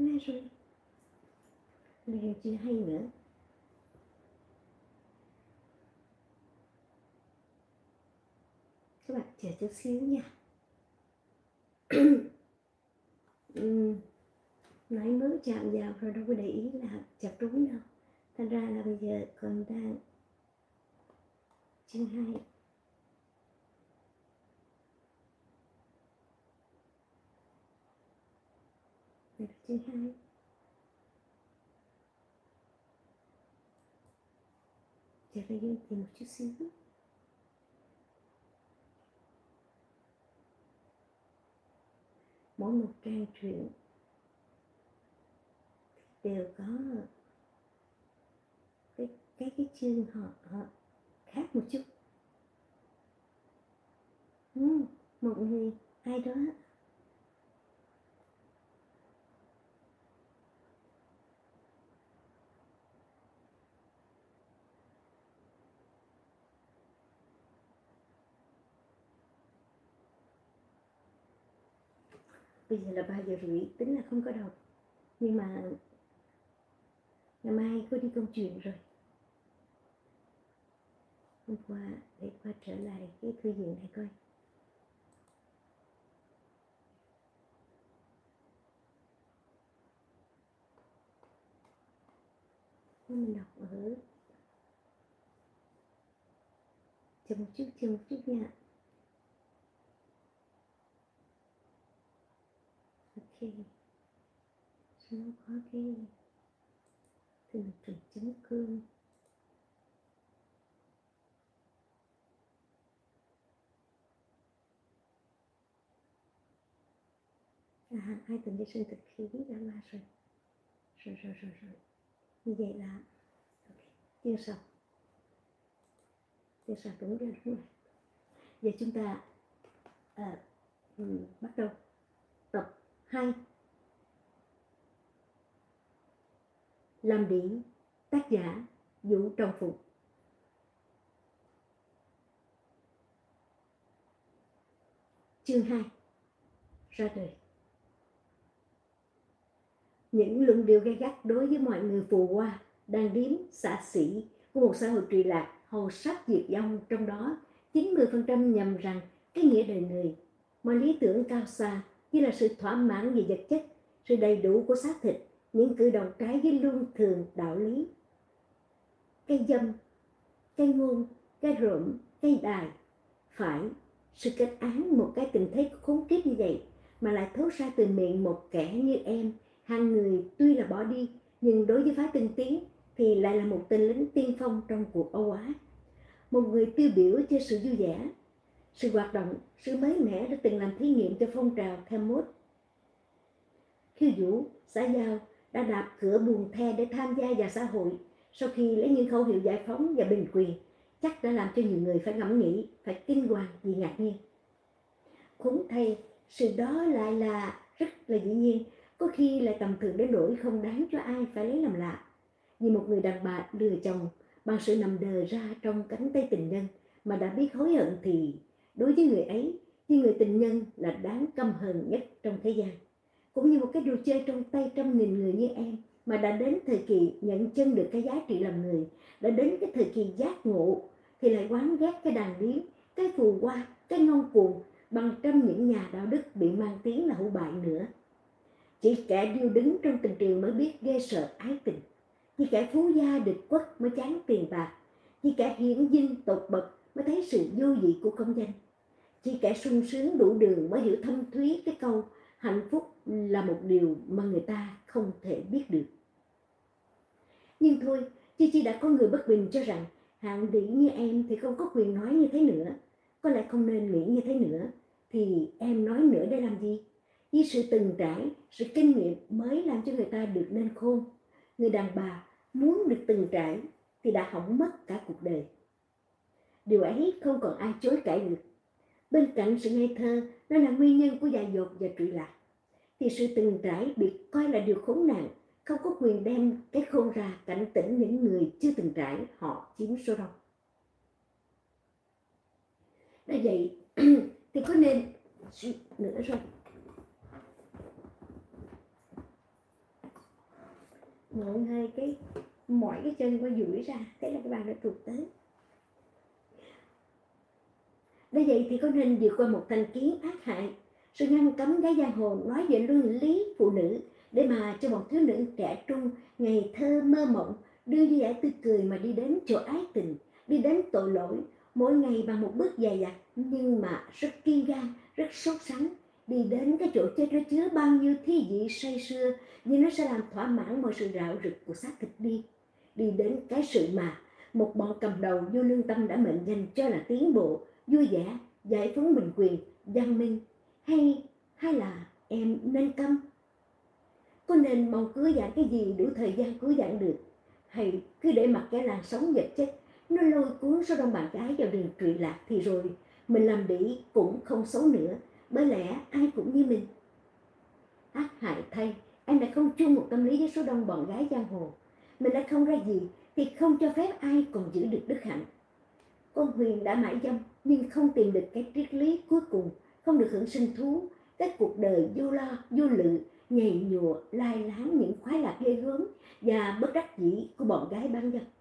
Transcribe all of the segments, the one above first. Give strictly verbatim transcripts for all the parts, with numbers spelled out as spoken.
nghe rồi. Lời chưa hay nữa. Các bạn chờ chút xíu nha. uhm, Nói mới chạm vào rồi đâu có để ý là chặt trúng đâu. Thành ra là bây giờ còn đang chương hai. Đây là chương hai. Chờ đây tìm một chút xíu. Mỗi một trang truyện đều có cái cái cái chương họ, họ khác một chút. Ừ, một người ai đó bây giờ là ba giờ rưỡi, tính là không có đọc, nhưng mà ngày mai cô đi công chuyện rồi. Hôm qua để qua trở lại cái thư viện này coi. Mình đọc ở chờ một chút, chờ một chút nha. Ok, nó có cái thường trực chấm cơm. À, ai từng đi sinh thực khí đã qua rồi. Rồi rồi rồi rồi. Như vậy là okay. Chương sau. Chương sau đúng rồi, đúng rồi. Giờ chúng ta à, um, bắt đầu tập hai. Làm điển, tác giả Vũ Trọng Phục. Chương hai. Ra đời. Những luận điệu gay gắt đối với mọi người phù hoa, đàn điếm, xạ sĩ của một xã hội trụy lạc, hầu sắp diệt vong, trong đó chín mươi phần trăm nhầm rằng cái nghĩa đời người, mọi lý tưởng cao xa như là sự thỏa mãn về vật chất, sự đầy đủ của xác thịt, những cử động trái với luân thường đạo lý. Cái dâm, cái ngôn, cái rộm, cái đài, phải sự kết án một cái tình thế khốn kiếp như vậy mà lại thốt ra từ miệng một kẻ như em. Hàng người tuy là bỏ đi, nhưng đối với phái tinh tiến thì lại là một tên lính tiên phong trong cuộc Âu Á. Một người tiêu biểu cho sự vui vẻ, sự hoạt động, sự mới mẻ đã từng làm thí nghiệm cho phong trào theo mốt. Khiêu vũ, xã giao đã đạp cửa buồng the để tham gia vào xã hội sau khi lấy những khẩu hiệu giải phóng và bình quyền, chắc đã làm cho nhiều người phải ngẫm nghĩ, phải kinh hoàng vì ngạc nhiên. Khốn thay, sự đó lại là rất là dĩ nhiên, có khi lại tầm thường đến nỗi không đáng cho ai phải lấy làm lạ. Vì một người đàn bà lừa chồng bằng sự nằm đờ ra trong cánh tay tình nhân mà đã biết hối hận thì đối với người ấy, như người tình nhân là đáng căm hờn nhất trong thế gian. Cũng như một cái đồ chơi trong tay trăm nghìn người như em mà đã đến thời kỳ nhận chân được cái giá trị làm người, đã đến cái thời kỳ giác ngộ thì lại oán ghét cái đàn điếm, cái phù hoa, cái ngông cuồng bằng trăm những nhà đạo đức bị mang tiếng là hữu bại nữa. Chỉ kẻ điêu đứng trong tình trường mới biết ghê sợ ái tình. Chỉ kẻ phú gia địch quốc mới chán tiền bạc. Chỉ kẻ hiển dinh tột bậc mới thấy sự vô vị của công danh. Chỉ kẻ sung sướng đủ đường mới hiểu thâm thúy cái câu hạnh phúc là một điều mà người ta không thể biết được. Nhưng thôi, Chi Chi đã có người bất bình cho rằng hạng đĩ như em thì không có quyền nói như thế nữa. Có lẽ không nên nghĩ như thế nữa. Thì em nói nữa để làm gì? Với sự từng trải, sự kinh nghiệm mới làm cho người ta được nên khôn. Người đàn bà muốn được từng trải thì đã hỏng mất cả cuộc đời. Điều ấy không còn ai chối cãi được. Bên cạnh sự ngây thơ, nó là nguyên nhân của dại dột và trụy lạc. Thì sự từng trải bị coi là điều khốn nạn, không có quyền đem cái khôn ra cảnh tỉnh những người chưa từng trải, họ chiếm số đông. Đã vậy thì có nên nữa rồi. Ngộn hơi cái mỏi cái chân qua duỗi ra, thế là các bạn đã tuột tới. Đã vậy thì có nên vượt qua một thành kiến ác hại, sự ngăn cấm gái giang hồ nói về luân lý phụ nữ để mà cho bọn thiếu nữ trẻ trung ngày thơ mơ mộng đưa vui vẻ tươi cười mà đi đến chỗ ái tình, đi đến tội lỗi, mỗi ngày bằng một bước dài dặt nhưng mà rất kiên gan, rất sốt sắng, đi đến cái chỗ chết nó chứa bao nhiêu thi vị say sưa, nhưng nó sẽ làm thỏa mãn mọi sự rạo rực của xác thịt đi, đi đến cái sự mà một bọn cầm đầu vô lương tâm đã mệnh danh cho là tiến bộ, vui vẻ, giải phóng bình quyền, văn minh, hay hay là em nên câm? Có nên mong cưới dạng cái gì đủ thời gian cưới dạng được, hay cứ để mặc cái làn sóng vật chất nó lôi cuốn số đông bạn gái vào đường trụy lạc thì rồi mình làm bỉ cũng không xấu nữa, bởi lẽ ai cũng như mình. Ác hại thay, em đã không chung một tâm lý với số đông bọn gái giang hồ. Mình đã không ra gì thì không cho phép ai còn giữ được đức hạnh. Con Huyền đã mãi dâm nhưng không tìm được cái triết lý cuối cùng, không được hưởng sinh thú, cái cuộc đời vô lo, vô lự, nhầy nhụa, lai láng những khoái lạc ghê gớm và bất đắc dĩ của bọn gái bán dâm.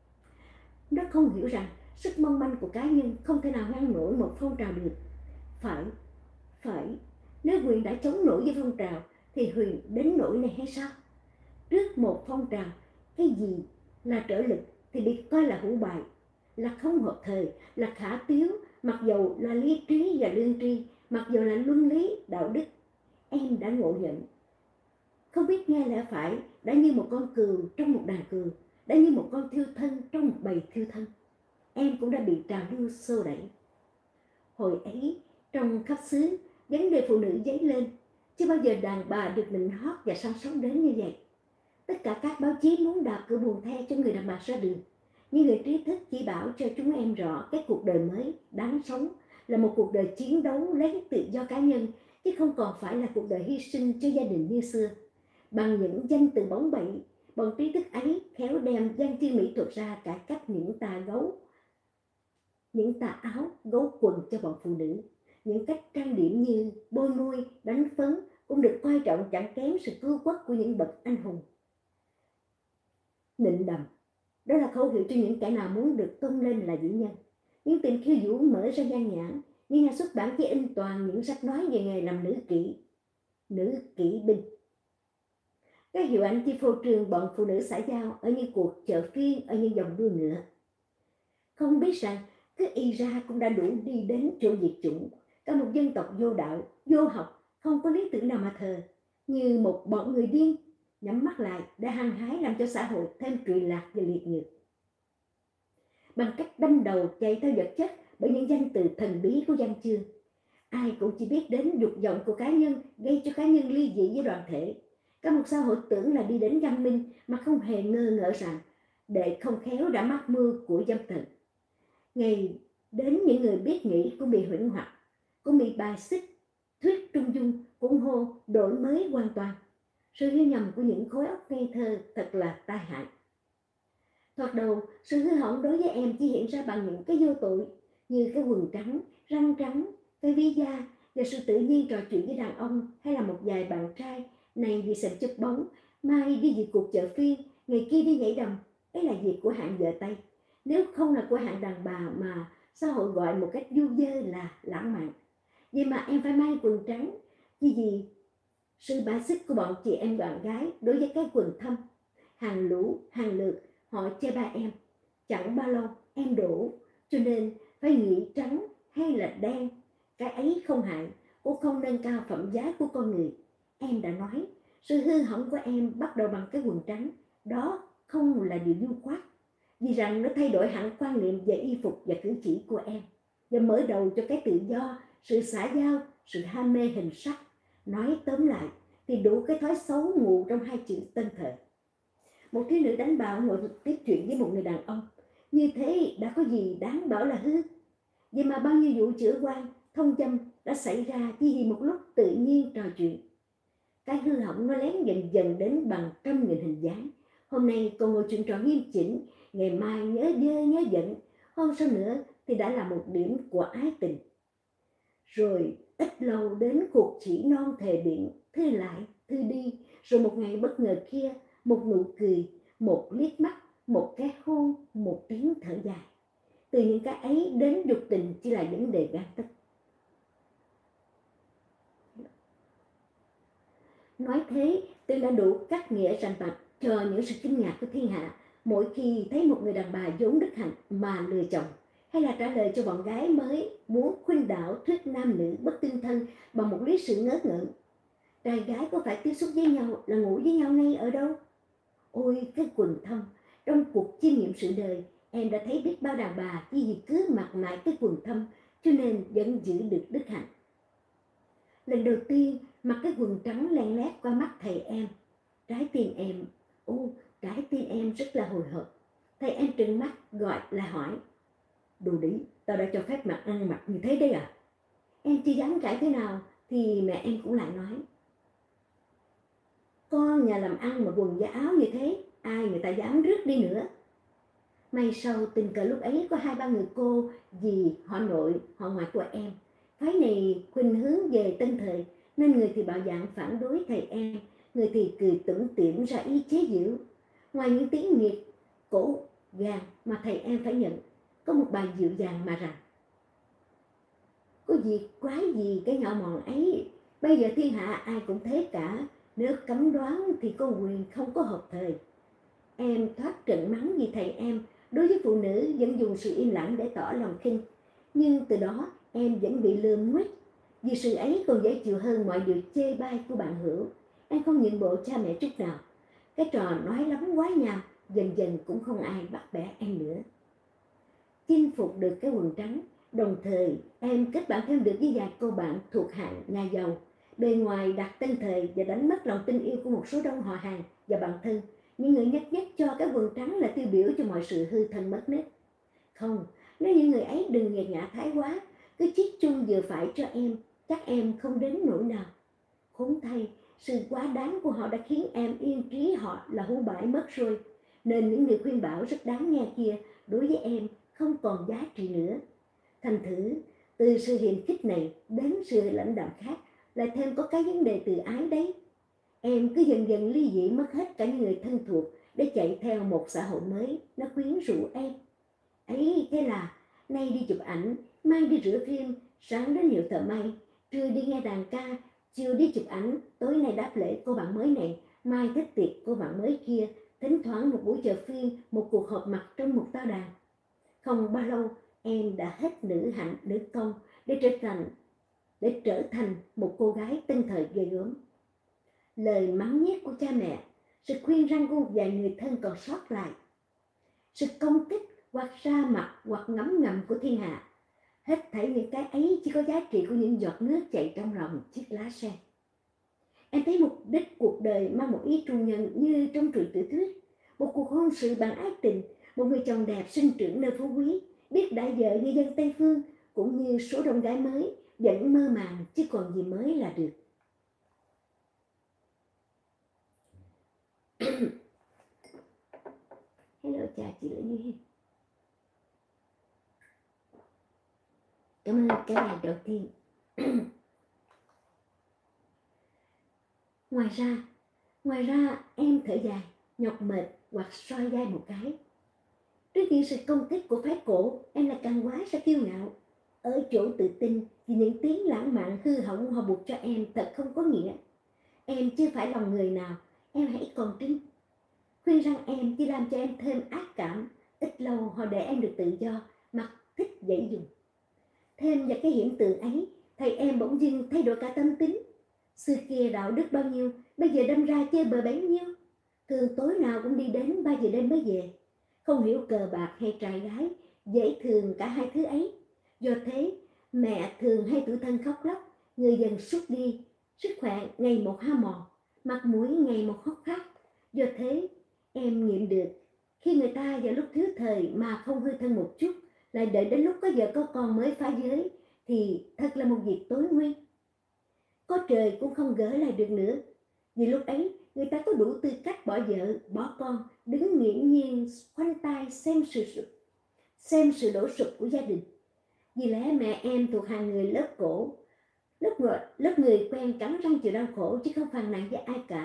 Nó không hiểu rằng sức mong manh của cá nhân không thể nào ngăn nổi một phong trào được. Phải, phải, nếu Huyền đã chống nổi với phong trào thì Huyền đến nỗi này hay sao? Trước một phong trào, cái gì là trở lực thì bị coi là hữu bại, là không hợp thời, là khả tiếu, mặc dầu là lý trí và lương tri, mặc dầu là luân lý, đạo đức. Em đã ngộ nhận. Không biết nghe lẽ phải, đã như một con cừu trong một đàn cừu, đã như một con thiêu thân trong một bầy thiêu thân. Em cũng đã bị trào lưu xô đẩy. Hồi ấy, trong khắp xứ, vấn đề phụ nữ dấy lên, chưa bao giờ đàn bà được nịnh hót và săn sóc đến như vậy. Tất cả các báo chí muốn đạp cửa buồn the cho người đàn bà ra đường, nhưng người trí thức chỉ bảo cho chúng em rõ cái cuộc đời mới đáng sống là một cuộc đời chiến đấu lấy tự do cá nhân, chứ không còn phải là cuộc đời hy sinh cho gia đình như xưa. Bằng những danh từ bóng bẩy, bọn trí thức ấy khéo đem văn chương mỹ thuật ra cải cách những tà gấu, những tà áo, gấu quần cho bọn phụ nữ. Những cách trang điểm như bôi môi, đánh phấn cũng được coi trọng chẳng kém sự cứu quốc của những bậc anh hùng. Nịnh đầm, đó là khẩu hiệu cho những kẻ nào muốn được tôn lên là vĩ nhân. Những tiệm khiêu vũ mở ra nhan nhãn, những nhà xuất bản chỉ in toàn những sách nói về nghề làm nữ kỹ, nữ kỵ binh. Các hiệu ảnh chỉ phô trương bọn phụ nữ xã giao ở những cuộc chợ phiên, ở những dòng đua ngựa. Không biết rằng cứ y ra cũng đã đủ đi đến chỗ diệt chủng. Cả một dân tộc vô đạo, vô học, không có lý tưởng nào mà thờ, như một bọn người điên, nhắm mắt lại đã hăng hái làm cho xã hội thêm trụy lạc và liệt nhược. Bằng cách đâm đầu chạy theo vật chất bởi những danh từ thần bí của văn chương, ai cũng chỉ biết đến dục vọng của cá nhân gây cho cá nhân ly dị với đoàn thể. Cả một xã hội tưởng là đi đến văn minh mà không hề ngơ ngỡ rằng đệ không khéo đã mắc mưu của dâm thần. Ngày đến những người biết nghĩ cũng bị huyễn hoặc, cũng bị bài xích, thuyết trung dung, ủng hộ đổi mới hoàn toàn. Sự hiểu nhầm của những khối óc ngây thơ thật là tai hại. Thoạt đầu, sự hư hỏng đối với em chỉ hiện ra bằng những cái vô tội như cái quần trắng, răng trắng, cái ví da và sự tự nhiên trò chuyện với đàn ông, hay là một vài bạn trai này đi xem chụp bóng, mai đi dự cuộc chợ phiên, ngày kia đi nhảy đầm. Ấy là việc của hạng vợ Tây, nếu không là của hạng đàn bà mà xã hội gọi một cách du dơ là lãng mạn. Vậy mà em phải may quần trắng, vì gì? Sự bá xích của bọn chị em bạn gái đối với cái quần thâm, hàng lũ, hàng lượt, họ chê ba em. Chẳng bao lâu em đổ, cho nên phải nghĩ trắng hay là đen, cái ấy không hại, cũng không nâng cao phẩm giá của con người. Em đã nói, sự hư hỏng của em bắt đầu bằng cái quần trắng, đó không là điều du khoát, vì rằng nó thay đổi hẳn quan niệm về y phục và cử chỉ của em, và mở đầu cho cái tự do, sự xã giao, sự ham mê hình sắc. Nói tóm lại thì đủ cái thói xấu ngụ trong hai chữ tên thời. Một thiếu nữ đánh bạo ngồi tiếp chuyện với một người đàn ông, như thế đã có gì đáng bảo là hư? Vậy mà bao nhiêu vụ chữa quan, thông dâm đã xảy ra chỉ vì một lúc tự nhiên trò chuyện. Cái hư hỏng nó lén dần dần đến bằng trăm nghìn hình dáng. Hôm nay còn ngồi chuyện trò nghiêm chỉnh, ngày mai nhớ dơ nhớ giận, hôm sau nữa thì đã là một điểm của ái tình. Rồi ít lâu đến cuộc chỉ non thề điện, thư lại, thư đi, rồi một ngày bất ngờ kia, một nụ cười, một liếc mắt, một cái hôn, một tiếng thở dài. Từ những cái ấy đến dục tình chỉ là vấn đề gan tất. Nói thế, tôi đã đủ cắt nghĩa rành mạch cho những sự kinh ngạc của thiên hạ mỗi khi thấy một người đàn bà vốn đức hạnh mà lừa chồng, hay là trả lời cho bọn gái mới muốn khuynh đảo thuyết nam nữ bất tương thân bằng một lý sự ngớ ngẩn. Trai gái có phải tiếp xúc với nhau là ngủ với nhau ngay ở đâu? Ôi cái quần thâm, trong cuộc chiêm nghiệm sự đời, em đã thấy biết bao đàn bà chỉ vì cứ mặc lại cái quần thâm cho nên vẫn giữ được đức hạnh. Lần đầu tiên mặc cái quần trắng len lét qua mắt thầy em, trái tim em, ô, trái tim em rất là hồi hộp. Thầy em trừng mắt gọi là hỏi: đồ đĩ, tao đã cho phép mặc ăn mặc như thế đấy à? Em chưa dám cãi thế nào thì mẹ em cũng lại nói: con nhà làm ăn mà quần và áo như thế, ai người ta dám rước đi nữa. May sau tình cờ lúc ấy có hai ba người cô dì họ nội họ ngoại của em, phái này khuynh hướng về tân thời, nên người thì bạo dạn phản đối thầy em, người thì cười tủm tỉm ra ý chế giễu. Ngoài những tiếng nghiệt cổ gàn mà thầy em phải nhận, có một bài dịu dàng mà rằng: có việc quái gì cái nhỏ mọn ấy, bây giờ thiên hạ ai cũng thế cả, nếu cấm đoán thì có quyền không có hợp thời. Em thoát trận mắng vì thầy em đối với phụ nữ vẫn dùng sự im lặng để tỏ lòng khinh, nhưng từ đó em vẫn bị lườm nguýt. Vì sự ấy còn dễ chịu hơn mọi điều chê bai của bạn hữu. Em không nhượng bộ cha mẹ chút nào. Cái trò nói lắm quá nhàm dần dần cũng không ai bắt bẻ em nữa. Chinh phục được cái quần trắng, đồng thời em kết bạn thêm được với vài cô bạn thuộc hạng nhà giàu, bề ngoài đặt tân thời và đánh mất lòng tin yêu của một số đông họ hàng và bạn thân, những người nhất nhất cho cái quần trắng là tiêu biểu cho mọi sự hư thân mất nết. Không, nếu những người ấy đừng nghiệt ngã thái quá, cứ chiết chung vừa phải cho em, chắc em không đến nỗi nào. Khốn thay, sự quá đáng của họ đã khiến em yên trí họ là hũ bãi mất rồi, nên những người khuyên bảo rất đáng nghe kia đối với em không còn giá trị nữa. Thành thử, từ sự hiềm khích này đến sự lãnh đạm khác, lại thêm có cái vấn đề từ ái đấy. Em cứ dần dần ly dị mất hết cả những người thân thuộc để chạy theo một xã hội mới, nó quyến rũ em. Ấy thế là, nay đi chụp ảnh, mai đi rửa phim, sáng đến hiệu thợ may, trưa đi nghe đàn ca, chiều đi chụp ảnh, tối nay đáp lễ cô bạn mới này, mai thích tiệc cô bạn mới kia, thỉnh thoảng một buổi chờ phiên, một cuộc họp mặt trong một tao đàn. Không bao lâu, em đã hết nữ hạnh nữ công để trở thành để trở thành một cô gái tân thời ghê gớm. Lời mắng nhiếc của cha mẹ, sự khuyên răn của một vài người thân còn sót lại, sự công kích hoặc ra mặt hoặc ngấm ngầm của thiên hạ, hết thảy những cái ấy chỉ có giá trị của những giọt nước chảy trong lòng chiếc lá sen. Em thấy mục đích cuộc đời mang một ý tru nhân như trong truyện tiểu thuyết, một cuộc hôn sự bằng ái tình, một người chồng đẹp sinh trưởng nơi phú quý, biết đại vợ như dân Tây Phương, cũng như số đông gái mới vẫn mơ màng chứ còn gì mới là được. Hello chào chị Lữ Duy. Cảm ơn cái bài đầu tiên. Ngoài ra, ngoài ra em thở dài, nhọc mệt hoặc soi vai một cái. Trước những sự công kích của phái cổ, em là càng quá sẽ kiêu ngạo. Ở chỗ tự tin vì những tiếng lãng mạn hư hỏng họ buộc cho em thật không có nghĩa. Em chưa phải lòng người nào, em hãy còn trinh. Khuyên rằng em chỉ làm cho em thêm ác cảm, ít lâu họ để em được tự do, mặc thích dãy dùng. Thêm vào cái hiện tượng ấy, thầy em bỗng dưng thay đổi cả tâm tính. Xưa kia đạo đức bao nhiêu, bây giờ đâm ra chơi bờ bấy nhiêu. Thường tối nào cũng đi đến ba giờ đêm mới về. Không hiểu cờ bạc hay trai gái, dễ thường cả hai thứ ấy. Do thế, mẹ thường hay tủi thân khóc lóc, người dần sút đi, sức khỏe ngày một hao mòn, mặt mũi ngày một hốc hác. Do thế, em nghiệm được, khi người ta vào lúc thiếu thời mà không hư thân một chút, lại đợi đến lúc có vợ có con mới phá giới, thì thật là một việc tối nguy. Có trời cũng không gỡ lại được nữa. Vì lúc ấy, người ta có đủ tư cách bỏ vợ, bỏ con, đứng nghiễm nhiên, khoanh tay xem sự sụp, xem sự đổ sụp của gia đình. Vì lẽ mẹ em thuộc hàng người lớp cổ, lớp người, lớp người quen cắn răng chịu đau khổ chứ không phàn nàn với ai cả.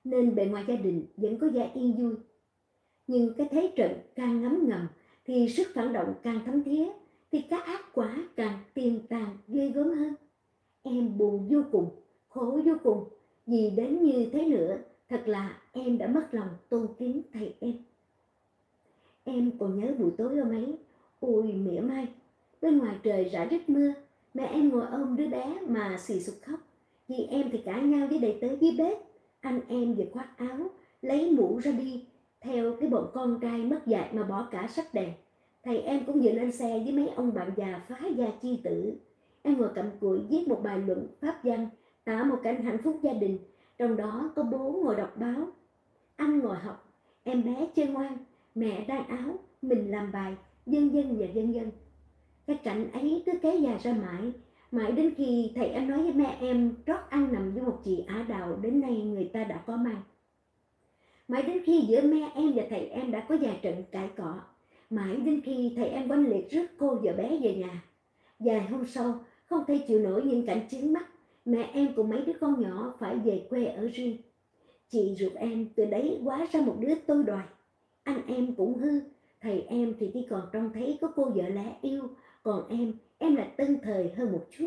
nên bề ngoài gia đình vẫn có vẻ yên vui. Nhưng cái thế trận càng ngấm ngầm thì sức phản động càng thấm thía, thì các ác quả càng tiềm tàng ghê gớm hơn. Em buồn vô cùng, khổ vô cùng, vì đến như thế nữa, thật là em đã mất lòng tôn kính thầy em. Em còn nhớ buổi tối hôm ấy, ôi mỉa mai, bên ngoài trời rã rít mưa, mẹ em ngồi ôm đứa bé mà xì xụt khóc. Dì em thì cãi nhau với đầy tớ dưới bếp, anh em vừa khoác áo, lấy mũ ra đi, theo cái bọn con trai mất dạy mà bỏ cả sách đèn. Thầy em cũng vừa lên xe với mấy ông bạn già phá gia chi tử. Em ngồi cặm cụi viết một bài luận pháp văn, tạo một cảnh hạnh phúc gia đình, trong đó có bố ngồi đọc báo, anh ngồi học, em bé chơi ngoan, mẹ đan áo, mình làm bài, vân vân và vân vân. Cái cảnh ấy cứ kéo dài ra mãi, mãi đến khi thầy em nói với mẹ em trót ăn nằm với một chị Ả Đào đến nay người ta đã có mang. Mãi đến khi giữa mẹ em và thầy em đã có vài trận cãi cọ, mãi đến khi thầy em oanh liệt rước cô vợ bé về nhà. Vài hôm sau, không thể chịu nổi những cảnh chướng mắt, mẹ em cùng mấy đứa con nhỏ phải về quê ở riêng. Chị ruột em từ đấy hóa ra một đứa tôi đòi. Anh em cũng hư, thầy em thì chỉ còn trông thấy có cô vợ lẽ yêu, còn em, em là tân thời hơn một chút.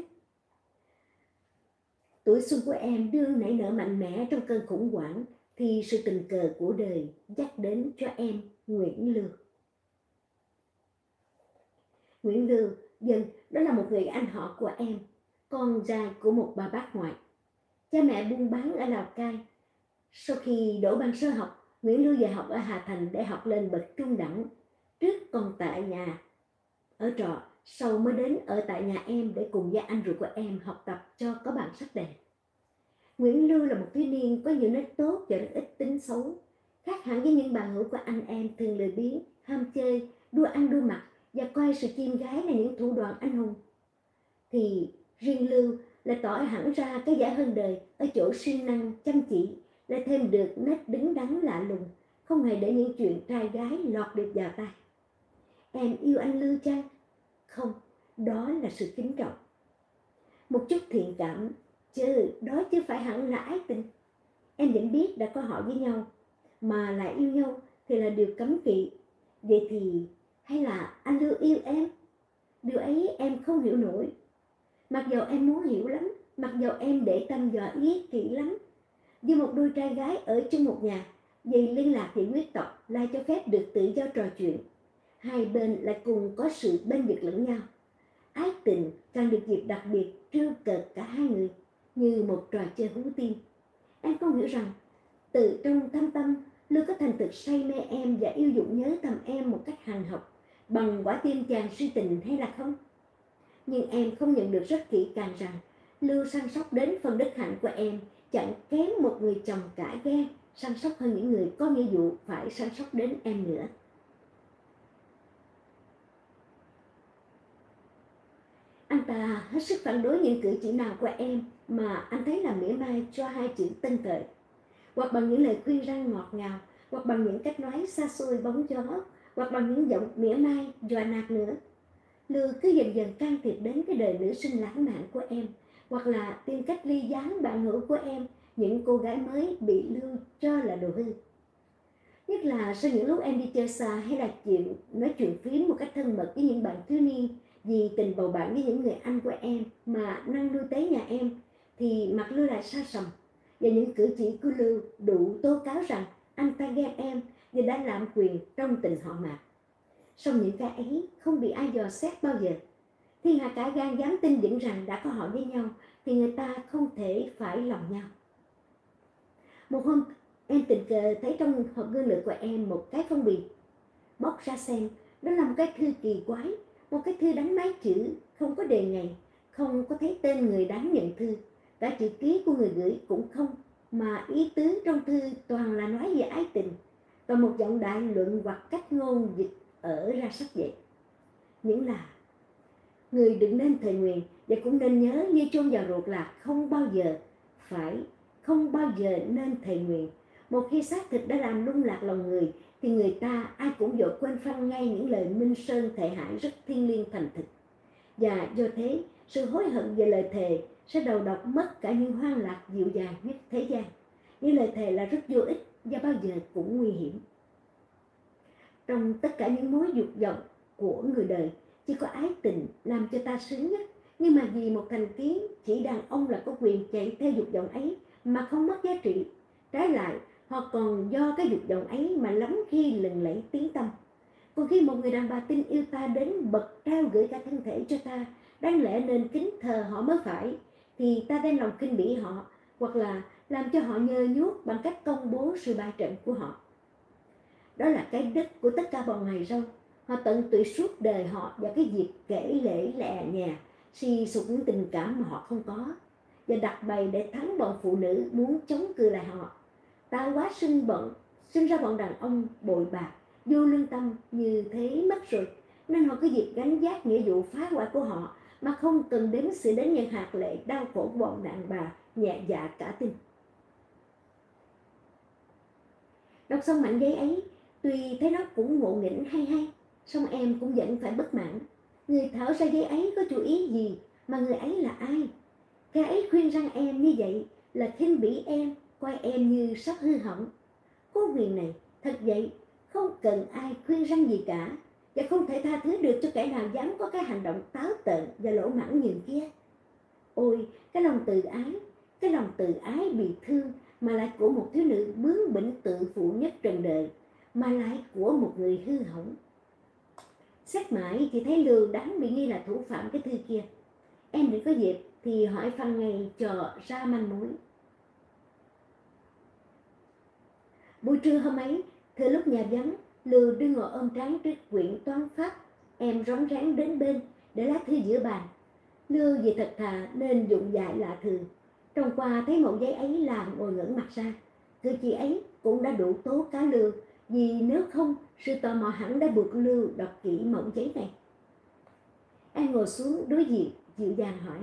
Tuổi xuân của em đương nảy nở mạnh mẽ trong cơn khủng hoảng, thì sự tình cờ của đời dắt đến cho em Nguyễn Lưu. Nguyễn Lưu, dân, đó là một người anh họ của em, con trai của một bà bác ngoại. Cha mẹ buôn bán ở Lào Cai. Sau khi đỗ ban sơ học, Nguyễn Lưu về học ở Hà Thành để học lên bậc trung đẳng. Trước còn tại nhà ở trọ, sau mới đến ở tại nhà em để cùng với anh ruột của em học tập cho có bằng sắc đèn. Nguyễn Lưu là một thiếu niên có nhiều nét tốt và rất ít tính xấu. Khác hẳn với những bạn hữu của anh em thường lười biếng, ham chơi, đua ăn đua mặc và coi sự chim gái là những thủ đoạn anh hùng. Thì riêng Lưu lại tỏ hẳn ra cái vẻ hơn đời ở chỗ siêng năng, chăm chỉ, lại thêm được nét đứng đắn lạ lùng, không hề để những chuyện trai gái lọt được vào tai. Em yêu anh Lưu chăng? Không, đó là sự kính trọng. Một chút thiện cảm, chứ đó chứ phải hẳn là ái tình. Em vẫn biết đã có họ với nhau, mà lại yêu nhau thì là điều cấm kỵ. Vậy thì hay là anh Lưu yêu em? Điều ấy em không hiểu nổi. Mặc dầu em muốn hiểu lắm, mặc dầu em để tâm dò ý kỹ lắm. Như một đôi trai gái ở chung một nhà, vì liên lạc thì quyết tộc lại cho phép được tự do trò chuyện. Hai bên lại cùng có sự bên vực lẫn nhau. Ái tình càng được dịp đặc biệt trêu cợt cả hai người, như một trò chơi hú tim. Em không hiểu rằng, từ trong thâm tâm, Lưu có thành thực say mê em và yêu dụng nhớ thầm em một cách hằng học, bằng quả tim chàng si tình hay là không? Nhưng em không nhận được rất kỹ càng rằng, Lưu săn sóc đến phần đức hạnh của em, chẳng kém một người chồng cả gan, săn sóc hơn những người có nghĩa vụ phải săn sóc đến em nữa. Anh ta hết sức phản đối những cử chỉ nào của em mà anh thấy là mỉa mai cho hai chữ tân thời, hoặc bằng những lời khuyên răn ngọt ngào, hoặc bằng những cách nói xa xôi bóng gió, hoặc bằng những giọng mỉa mai dọa nạt nữa. Lưu cứ dần dần can thiệp đến cái đời nữ sinh lãng mạn của em, hoặc là tìm cách ly gián bạn hữu của em, những cô gái mới bị Lưu cho là đồ hư. Nhất là sau những lúc em đi chơi xa hay là chuyện nói chuyện phím một cách thân mật với những bạn thiếu niên, vì tình bầu bạn với những người anh của em mà năng nuôi tế nhà em, thì mặt Lưu lại xa sầm, và những cử chỉ của Lưu đủ tố cáo rằng anh ta ghen em và đã lạm quyền trong tình họ Mạc. Song những cái ấy không bị ai dò xét bao giờ. Thiên hạ cả gan dám tin vững rằng đã có họ với nhau, thì người ta không thể phải lòng nhau. Một hôm, em tình cờ thấy trong hộp gương lược của em một cái phong bì. Bóc ra xem, đó là một cái thư kỳ quái, một cái thư đánh máy chữ, không có đề ngày, không có thấy tên người đáng nhận thư, cả chữ ký của người gửi cũng không, mà ý tứ trong thư toàn là nói về ái tình, và một giọng đại luận hoặc cách ngôn dịch ở ra sắc vậy. Những là người đừng nên thề nguyền, và cũng nên nhớ như chôn vào ruột là không bao giờ phải, không bao giờ nên thề nguyền. Một khi xác thịt đã làm lung lạc lòng người, thì người ta ai cũng dội quên phăng ngay những lời minh sơn thệ hại rất thiêng liêng thành thực. Và do thế, sự hối hận về lời thề sẽ đầu độc mất cả những hoang lạc dịu dàng nhất thế gian. Những lời thề là rất vô ích và bao giờ cũng nguy hiểm. Trong tất cả những mối dục vọng của người đời, chỉ có ái tình làm cho ta sướng nhất. Nhưng mà vì một thành kiến chỉ đàn ông là có quyền chạy theo dục vọng ấy mà không mất giá trị. Trái lại, họ còn do cái dục vọng ấy mà lắm khi lừng lẫy tiếng tăm. Còn khi một người đàn bà tin yêu ta đến bậc trao gửi cả thân thể cho ta, đáng lẽ nên kính thờ họ mới phải, thì ta đem lòng khinh bỉ họ, hoặc là làm cho họ nhơ nhuốc bằng cách công bố sự bại trận của họ. Đó là cái đất của tất cả bọn mày râu. Họ tận tụy suốt đời họ vào cái việc kể lễ lẹ nhà, suy sụp những tình cảm mà họ không có, và đặt bày để thắng bọn phụ nữ muốn chống cự lại họ. Ta quá sinh bận, sinh ra bọn đàn ông bội bạc, vô lương tâm như thế mất rồi, nên họ cứ việc gánh vác nghĩa vụ phá hoại của họ mà không cần đếm sự đến những hạt lệ đau khổ của bọn đàn bà nhẹ dạ cả tin. Đọc xong mảnh giấy ấy, tuy thấy nó cũng ngộ nghĩnh hay hay, song em cũng vẫn phải bất mãn. Người thảo ra giấy ấy có chủ ý gì, mà người ấy là ai? Cái ấy khuyên răng em như vậy là khinh bỉ em, coi em như sắp hư hỏng. Cô quyền này, thật vậy, không cần ai khuyên răng gì cả, và không thể tha thứ được cho kẻ nào dám có cái hành động táo tợn và lỗ mãng như kia. Ôi, cái lòng tự ái, cái lòng tự ái bị thương, mà lại của một thiếu nữ bướng bỉnh tự phụ nhất trần đời, mà lại của một người hư hỏng. Xét mãi thì thấy Lưu đáng bị nghi là thủ phạm cái thư kia. Em định có dịp thì hỏi Phan Ngày trò ra manh mối. Buổi trưa hôm ấy, thừa lúc nhà vắng, Lưu đứng ngồi ôm trán trước quyển toán pháp. Em rón rén đến bên để lá thư giữa bàn. Lưu vì thật thà nên dụng dại lạ thường. Trong qua thấy mẩu giấy ấy làm ngồi ngẩn mặt ra. Cử chỉ ấy cũng đã đủ tố cáo Lưu, vì nếu không, sự tò mò hẳn đã buộc Lưu đọc kỹ mẩu giấy này. Em ngồi xuống đối diện, dịu dàng hỏi.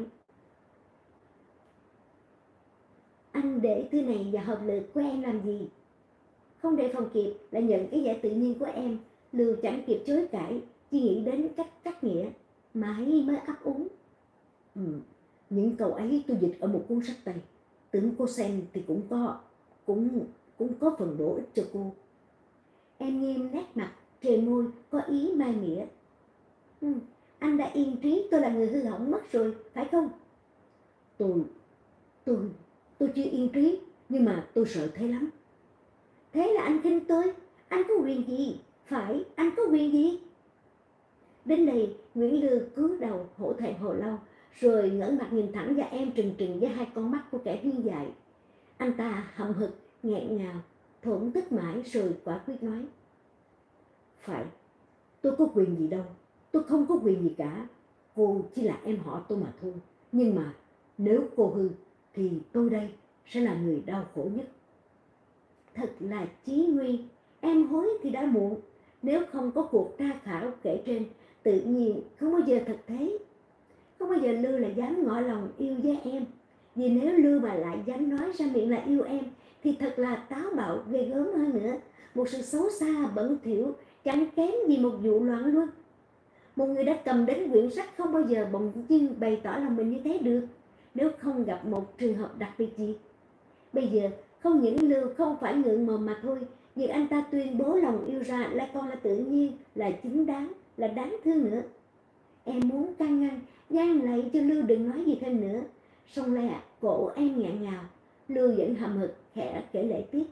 Anh để thư này vào hộp lược của em làm gì? Không để phòng kịp là nhận cái vẻ tự nhiên của em, Lưu chẳng kịp chối cãi, chỉ nghĩ đến cách cắt nghĩa, mãi mới ấp úng. Ừ, những câu ấy tôi dịch ở một cuốn sách Tây, tưởng cô xem thì cũng có, cũng, cũng có phần bổ ích cho cô. Em nghiêm nét mặt, trề môi, có ý mai mỉa. Ừ, anh đã yên trí tôi là người hư hỏng mất rồi, phải không? Tôi, tôi, tôi chưa yên trí, nhưng mà tôi sợ thế lắm. Thế là anh khinh tôi, anh có quyền gì? Phải, anh có quyền gì? Đến đây, Nguyễn Lưu cúi đầu hổ thẹn hồi lâu, rồi ngẩng mặt nhìn thẳng vào em trừng trừng với hai con mắt của kẻ điên dại. Anh ta hậm hực, nghẹn ngào, thổn thức mãi rồi quả quyết nói. Phải, tôi có quyền gì đâu, tôi không có quyền gì cả. Cô chỉ là em họ tôi mà thôi. Nhưng mà nếu cô hư thì tôi đây sẽ là người đau khổ nhất. Thật là chí nguy, em hối thì đã muộn. Nếu không có cuộc tra khảo kể trên, tự nhiên không bao giờ thật thế. Không bao giờ Lưu là dám ngỏ lòng yêu với em. Vì nếu Lưu mà lại dám nói ra miệng là yêu em, thì thật là táo bạo ghê gớm hơn nữa. Một sự xấu xa bẩn thỉu, chẳng kém gì một vụ loạn luôn. Một người đã cầm đến quyển sách không bao giờ bỗng dưng bày tỏ lòng mình như thế được, nếu không gặp một trường hợp đặc biệt gì. Bây giờ không những Lưu không phải ngượng mồm mà thôi, việc anh ta tuyên bố lòng yêu ra lại còn là tự nhiên, là chính đáng, là đáng thương nữa. Em muốn can ngăn, gian lạy cho Lưu đừng nói gì thêm nữa. Song lẽ cổ em nghẹn ngào, Lưu vẫn hậm hực khẽ kể lể tiếp.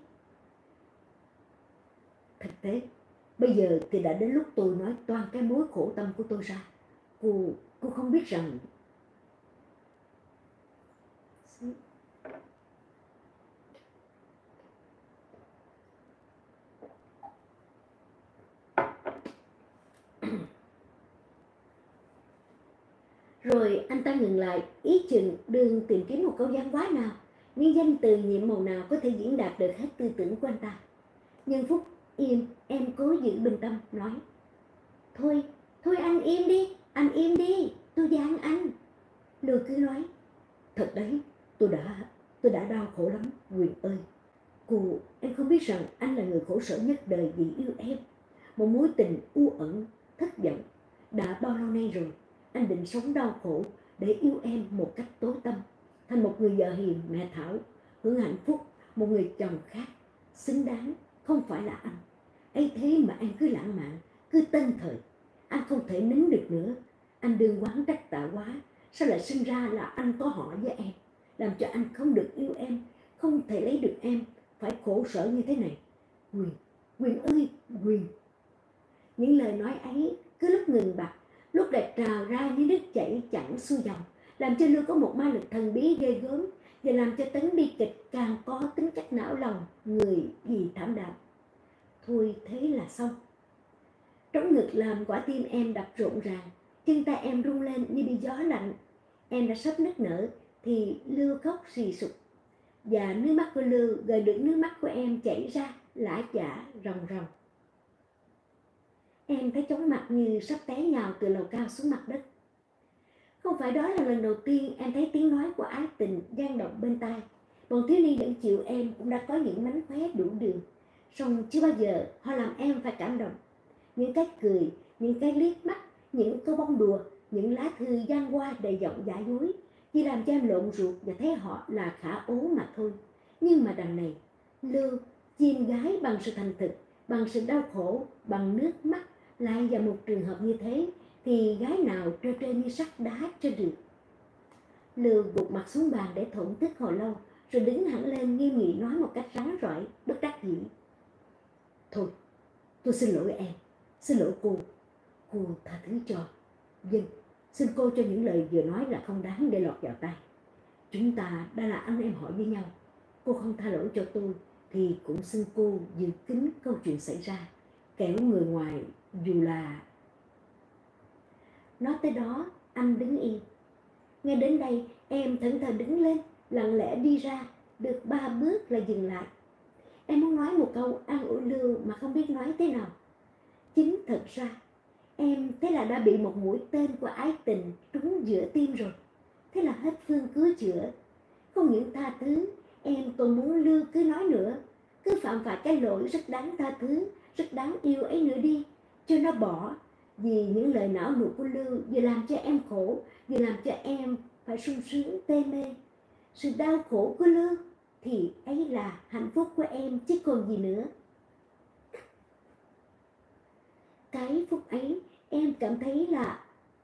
Thực tế, bây giờ thì đã đến lúc tôi nói toan cái mối khổ tâm của tôi ra. Cô, cô không biết rằng... Rồi anh ta ngừng lại, ý chừng đừng tìm kiếm một câu văn hóa nào, những danh từ nhiệm màu nào có thể diễn đạt được hết tư tưởng của anh ta. Nhân phút im, em cố giữ bình tâm, nói. Thôi, thôi anh im đi, anh im đi, tôi gian anh. Lưu cứ nói. Thật đấy, tôi đã, tôi đã đau khổ lắm, Quyền ơi. Cô, em không biết rằng anh là người khổ sở nhất đời vì yêu em. Một mối tình u ẩn, thất vọng. Đã bao lâu nay rồi, anh định sống đau khổ để yêu em một cách tối tâm, thành một người vợ hiền mẹ thảo, hưởng hạnh phúc một người chồng khác xứng đáng không phải là anh. Ấy thế mà em cứ lãng mạn, cứ tân thời. Anh không thể nín được nữa. Anh đương quán trách tạ quá. Sao lại sinh ra là anh có họ với em, làm cho anh không được yêu em, không thể lấy được em, phải khổ sở như thế này. Quyền, Quyền ơi, Quyền. Những lời nói ấy cứ lúc ngừng bặt, lúc lại trào ra như nước chảy chẳng xuôi dòng, làm cho Lưu có một ma lực thần bí ghê gớm, và làm cho tấn bi kịch càng có tính cách não lòng người vì thảm đạm. Thôi thế là xong. Trống ngực làm quả tim em đập rộn ràng, chân tay em rung lên như bị gió lạnh. Em đã sắp nức nở thì Lưu khóc xì sụp, và nước mắt của Lưu gợi được nước mắt của em chảy ra lã chả ròng ròng. Em thấy chóng mặt như sắp té nhào từ lầu cao xuống mặt đất. Không phải đó là lần đầu tiên em thấy tiếng nói của ái tình vang động bên tai. Bọn thiếu niên dẫn chịu em cũng đã có những mánh khóe đủ đường, song chưa bao giờ họ làm em phải cảm động. Những cái cười, những cái liếc mắt, những câu bông đùa, những lá thư giăng qua đầy giọng giả dối chỉ làm cho em lộn ruột và thấy họ là khả ố mà thôi. Nhưng mà đằng này, Lưu chim gái bằng sự thành thực, bằng sự đau khổ, bằng nước mắt, lại vào một trường hợp như thế thì gái nào trơ trơ như sắt đá cho được. Lưu gục mặt xuống bàn để thổn thức hồi lâu, rồi đứng hẳn lên nghiêm nghị nói một cách rắn rỏi, bất đắc dĩ. Thôi, tôi xin lỗi em, xin lỗi cô, cô tha thứ cho. Vâng, xin cô cho những lời vừa nói là không đáng để lọt vào tai. Chúng ta đã là anh em họ với nhau. Cô không tha lỗi cho tôi thì cũng xin cô giữ kín câu chuyện xảy ra, kẻo người ngoài dù là... Nói tới đó, anh đứng yên. Nghe đến đây, em thẫn thờ đứng lên, lặng lẽ đi ra, được ba bước là dừng lại. Em muốn nói một câu an ủi Lưu mà không biết nói thế nào. Chính thật ra, em thế là đã bị một mũi tên của ái tình trúng giữa tim rồi. Thế là hết phương cứu chữa. Không những tha thứ, em còn muốn Lưu cứ nói nữa, cứ phạm phải cái lỗi rất đáng tha thứ, rất đáng yêu ấy nữa đi, cho nó bỏ. Vì những lời não nụ của Lưu vừa làm cho em khổ, vừa làm cho em phải sung sướng tê mê. Sự đau khổ của Lưu thì ấy là hạnh phúc của em chứ còn gì nữa. Cái phút ấy em cảm thấy là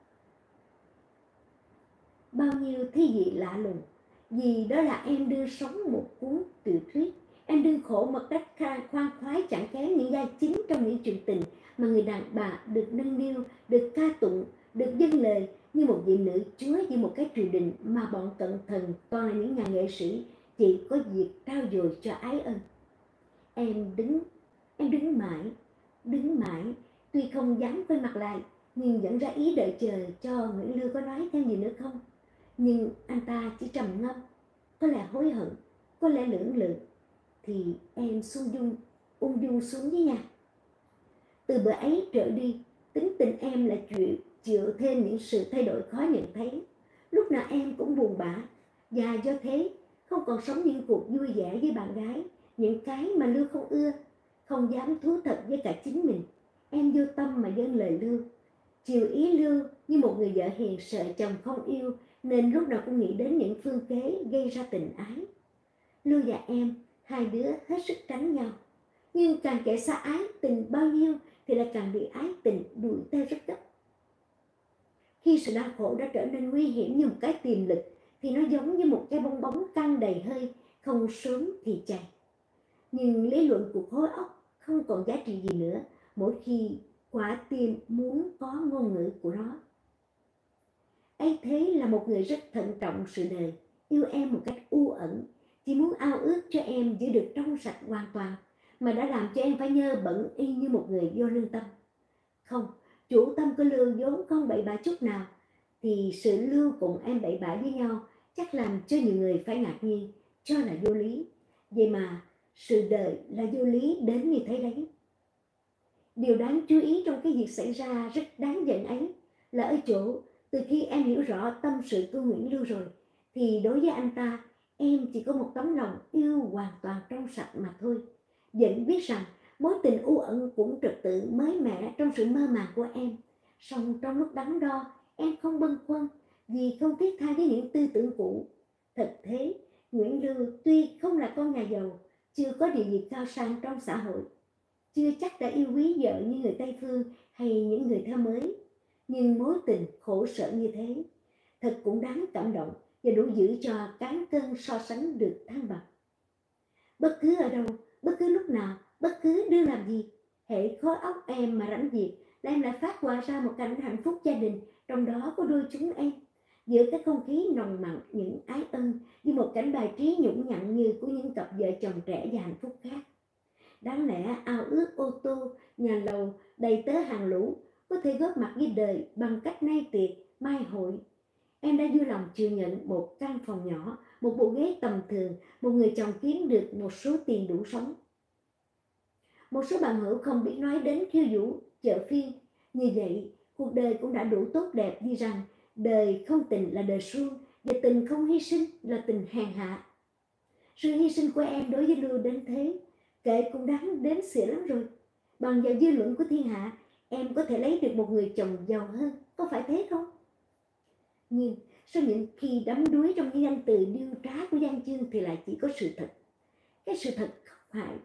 bao nhiêu thi vị lạ lùng. Vì đó là em đưa sống một cuốn tiểu thuyết. Em đương khổ một cách khoan khoái chẳng kém những vai chính trong những chuyện tình mà người đàn bà được nâng niu, được ca tụng, được dâng lời như một vị nữ chúa giữa một cái triều đình mà bọn cận thần toàn là những nhà nghệ sĩ chỉ có việc trao dồi cho ái ân. Em đứng, em đứng mãi, đứng mãi, tuy không dám quay mặt lại, nhưng vẫn ra ý đợi chờ cho Nguyễn Lưu có nói thêm gì nữa không. Nhưng anh ta chỉ trầm ngâm, có lẽ hối hận, có lẽ lưỡng lự. Thì em xuân dung, ung dung xuống với nhà. Từ bữa ấy trở đi, tính tình em là chịu, chịu thêm những sự thay đổi khó nhận thấy. Lúc nào em cũng buồn bã, và do thế không còn sống những cuộc vui vẻ với bạn gái, những cái mà Lưu không ưa, không dám thú thật với cả chính mình. Em vô tâm mà dâng lời Lưu, chiều ý Lưu như một người vợ hiền sợ chồng không yêu, nên lúc nào cũng nghĩ đến những phương kế gây ra tình ái. Lưu và em, hai đứa hết sức tránh nhau, nhưng càng kẻ xa ái tình bao nhiêu thì lại càng bị ái tình đuổi theo rất gấp. Khi sự đau khổ đã trở nên nguy hiểm như một cái tiềm lực, thì nó giống như một cái bong bóng căng đầy hơi, không sớm thì chày. Nhưng lý luận của khối óc không còn giá trị gì nữa mỗi khi quả tim muốn có ngôn ngữ của nó. Ấy thế là một người rất thận trọng sự đời, yêu em một cách u ẩn, chỉ muốn ao ước cho em giữ được trong sạch hoàn toàn, mà đã làm cho em phải nhơ bẩn y như một người vô lương tâm. Không, chủ tâm của Lưu vốn không bậy bạ chút nào, thì sự Lưu cùng em bậy bạ với nhau chắc làm cho nhiều người phải ngạc nhiên, cho là vô lý. Vậy mà sự đời là vô lý đến như thế đấy. Điều đáng chú ý trong cái việc xảy ra rất đáng giận ấy là ở chỗ, từ khi em hiểu rõ tâm sự của Nguyễn Lưu rồi, thì đối với anh ta, em chỉ có một tấm lòng yêu hoàn toàn trong sạch mà thôi. Vẫn biết rằng mối tình u ẩn cũng trật tự mới mẻ trong sự mơ màng của em. Song trong lúc đắn đo, em không bâng khuâng vì không thiết tha với những tư tưởng cũ. Thật thế, Nguyễn Lưu tuy không là con nhà giàu, chưa có địa vị cao sang trong xã hội, chưa chắc đã yêu quý vợ như người Tây Phương hay những người thơ mới, nhưng mối tình khổ sở như thế thật cũng đáng cảm động và đủ giữ cho cán cân so sánh được thăng bằng. Bất cứ ở đâu, bất cứ lúc nào, bất cứ đương làm gì, hễ khối óc em mà rảnh việc là em lại phát họa ra một cảnh hạnh phúc gia đình, trong đó có đôi chúng em, giữa cái không khí nồng mặn những ái ân, như một cảnh bài trí nhũng nhặn như của những cặp vợ chồng trẻ và hạnh phúc khác. Đáng lẽ ao ước ô tô, nhà lầu, đầy tớ hàng lũ có thể góp mặt với đời bằng cách nay tiệc, mai hội. Em đã vui lòng chịu nhận một căn phòng nhỏ, một bộ ghế tầm thường, một người chồng kiếm được một số tiền đủ sống. Một số bạn hữu không biết nói đến khiêu vũ, chợ phiên. Như vậy, cuộc đời cũng đã đủ tốt đẹp như rằng đời không tình là đời suông, và tình không hy sinh là tình hèn hạ. Sự hy sinh của em đối với Lưu đến thế, kệ cũng đáng đến xỉa lắm rồi. Bằng vào dư luận của thiên hạ, em có thể lấy được một người chồng giàu hơn, có phải thế không? Nhưng sau những khi đắm đuối trong những danh từ điêu trá của văn chương thì lại chỉ có sự thật. Cái sự thật khóc hại.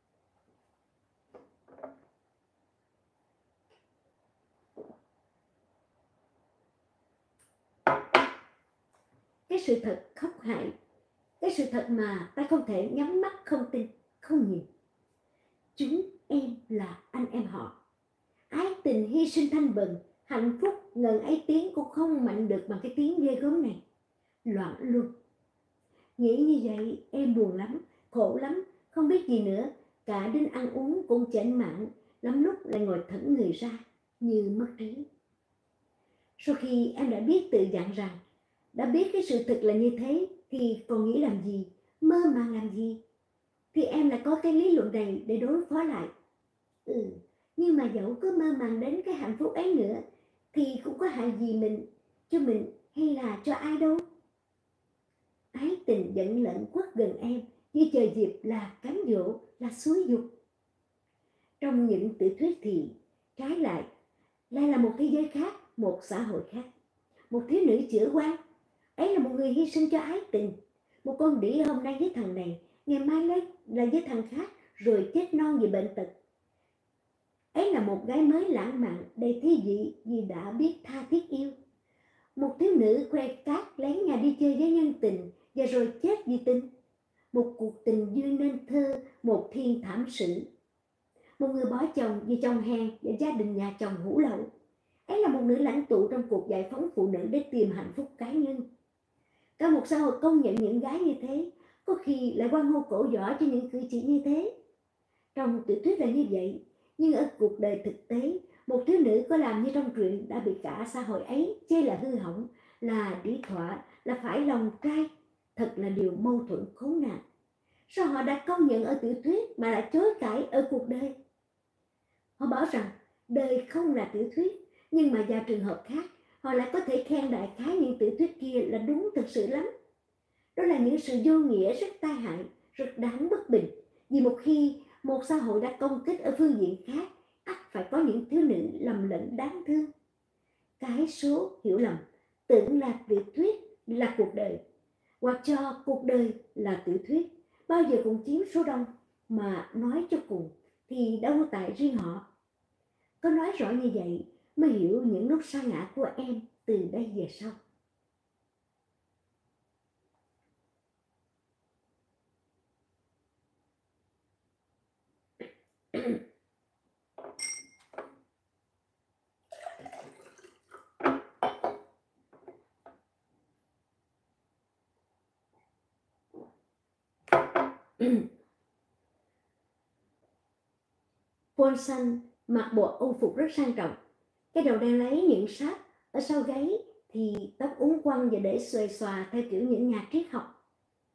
Cái sự thật khóc hại. Cái sự thật mà ta không thể nhắm mắt không tin, không nhìn. Chúng em là anh em họ. Ái tình hy sinh thanh bần, hạnh phúc ngần ấy tiếng cũng không mạnh được bằng cái tiếng ghê gớm này. Loạn luôn. Nghĩ như vậy em buồn lắm, khổ lắm, không biết gì nữa. Cả đến ăn uống cũng chểnh mảng, lắm lúc lại ngồi thẫn người ra như mất trí. Sau khi em đã biết tự dặn rằng, đã biết cái sự thật là như thế, thì còn nghĩ làm gì, mơ màng làm gì, thì em lại có cái lý luận này để đối phó lại. Ừ, nhưng mà dẫu có mơ màng đến cái hạnh phúc ấy nữa, thì cũng có hại gì mình, cho mình hay là cho ai đâu. Ái tình giận lẫn quất gần em, như chờ dịp là cám dỗ, là xúi dục. Trong những tiểu thuyết thì trái lại, lại là một thế giới khác, một xã hội khác. Một thiếu nữ chữa quan, ấy là một người hy sinh cho ái tình. Một con đĩ hôm nay với thằng này, ngày mai lấy là với thằng khác, rồi chết non vì bệnh tật. Ấy là một gái mới lãng mạn, đầy thi vị vì đã biết tha thiết yêu. Một thiếu nữ khoe cát lén nhà đi chơi với nhân tình, và rồi chết vì tình. Một cuộc tình duyên nên thơ, một thiên thảm sự. Một người bỏ chồng vì chồng hèn và gia đình nhà chồng hủ lậu. Ấy là một nữ lãnh tụ trong cuộc giải phóng phụ nữ để tìm hạnh phúc cá nhân. Cả một xã hội công nhận những gái như thế, có khi lại hoan hô cổ võ cho những cử chỉ như thế. Trong tiểu thuyết là như vậy, nhưng ở cuộc đời thực tế, một thiếu nữ có làm như trong truyện đã bị cả xã hội ấy chê là hư hỏng, là đĩ thọa, là phải lòng trai. Thật là điều mâu thuẫn khốn nạn. Sao họ đã công nhận ở tiểu thuyết mà lại chối cãi ở cuộc đời? Họ bảo rằng đời không là tiểu thuyết, nhưng mà vào trường hợp khác, họ lại có thể khen đại khái những tiểu thuyết kia là đúng thực sự lắm. Đó là những sự vô nghĩa rất tai hại, rất đáng bất bình. Vì một khi một xã hội đã công kích ở phương diện khác, ắt phải có những thiếu nữ lầm lẫn đáng thương. Cái số hiểu lầm, tưởng là tiểu thuyết là cuộc đời, hoặc cho cuộc đời là tiểu thuyết, bao giờ cũng chiếm số đông, mà nói cho cùng thì đâu tại riêng họ. Có nói rõ như vậy mới hiểu những lúc sa ngã của em từ đây về sau. Paul Sun mặc bộ âu phục rất sang trọng, cái đầu đang lấy những sáp, ở sau gáy thì tóc uốn quăng và để xuề xòa theo kiểu những nhà triết học.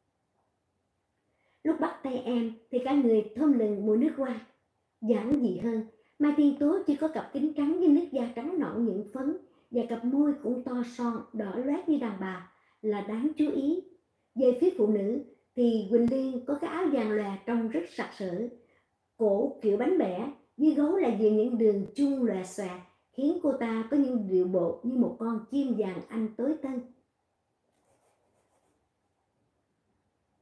Lúc bắt tay em thì cả người thơm lừng mùi nước hoa. Giản dị hơn, Mai Tiên Tố chỉ có cặp kính trắng với nước da trắng nõn những phấn, và cặp môi cũng to son, đỏ loét như đàn bà là đáng chú ý. Về phía phụ nữ thì Quỳnh Liên có cái áo vàng lòe trông rất sặc sỡ, cổ kiểu bánh bẻ, dưới gấu là về những đường chuông lòe xòe, khiến cô ta có những điệu bộ như một con chim vàng anh tối tân.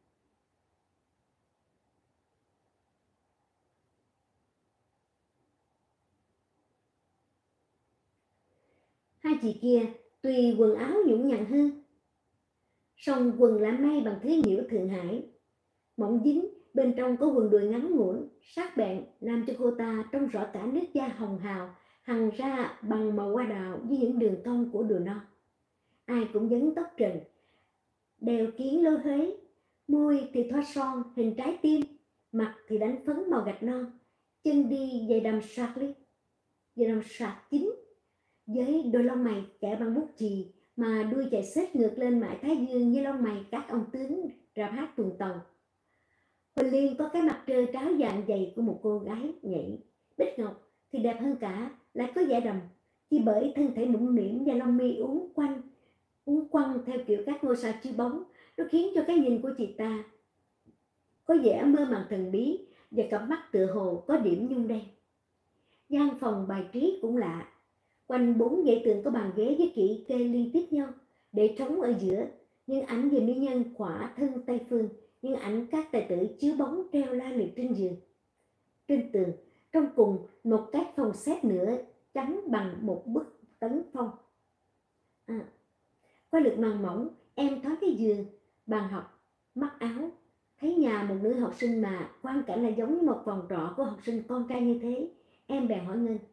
Hai chị kia tùy quần áo nhũng nhặn hơn, song quần lá may bằng thứ nhiễu Thượng Hải, mỏng dính, bên trong có quần đùi ngắn ngủn, sắc bén, làm cho cô ta trông rõ cả nước da hồng hào, hằn ra bằng màu hoa đào với những đường cong của đùi non. Ai cũng vấn tóc trần, đeo kiếng lô Huế, môi thì thoa son hình trái tim, mặt thì đánh phấn màu gạch non, chân đi giày đầm sạc ly, giày đầm sạc chính, với đôi lông mày kẻ bằng bút chì mà đuôi chạy xết ngược lên mãi thái dương như lông mày các ông tướng rạp hát tuồng tàu. Huỳnh Liên có cái mặt trơ tráo dạng dày của một cô gái nhảy. Bích Ngọc thì đẹp hơn cả, lại có vẻ đầm, chỉ bởi thân thể mũm mĩm và lông mi uốn quanh, uốn quăng theo kiểu các ngôi sao chiếu bóng, nó khiến cho cái nhìn của chị ta có vẻ mơ màng thần bí và cặp mắt tựa hồ có điểm nhung đen. Gian phòng bài trí cũng lạ, quanh bốn dãy tường có bàn ghế với kỹ kê liên tiếp nhau, để trống ở giữa, những ảnh về mỹ nhân khỏa thân Tây Phương, những ảnh các tài tử chiếu bóng treo la liệt trên giường. Trên tường, trong cùng một cái phòng xếp nữa chắn bằng một bức tấn phong. À, qua lực màn mỏng, em thoáng cái giường, bàn học, mắc áo. Thấy nhà một nữ học sinh mà quang cảnh là giống như một phòng trọ của học sinh con trai như thế, em bèn hỏi Ngân.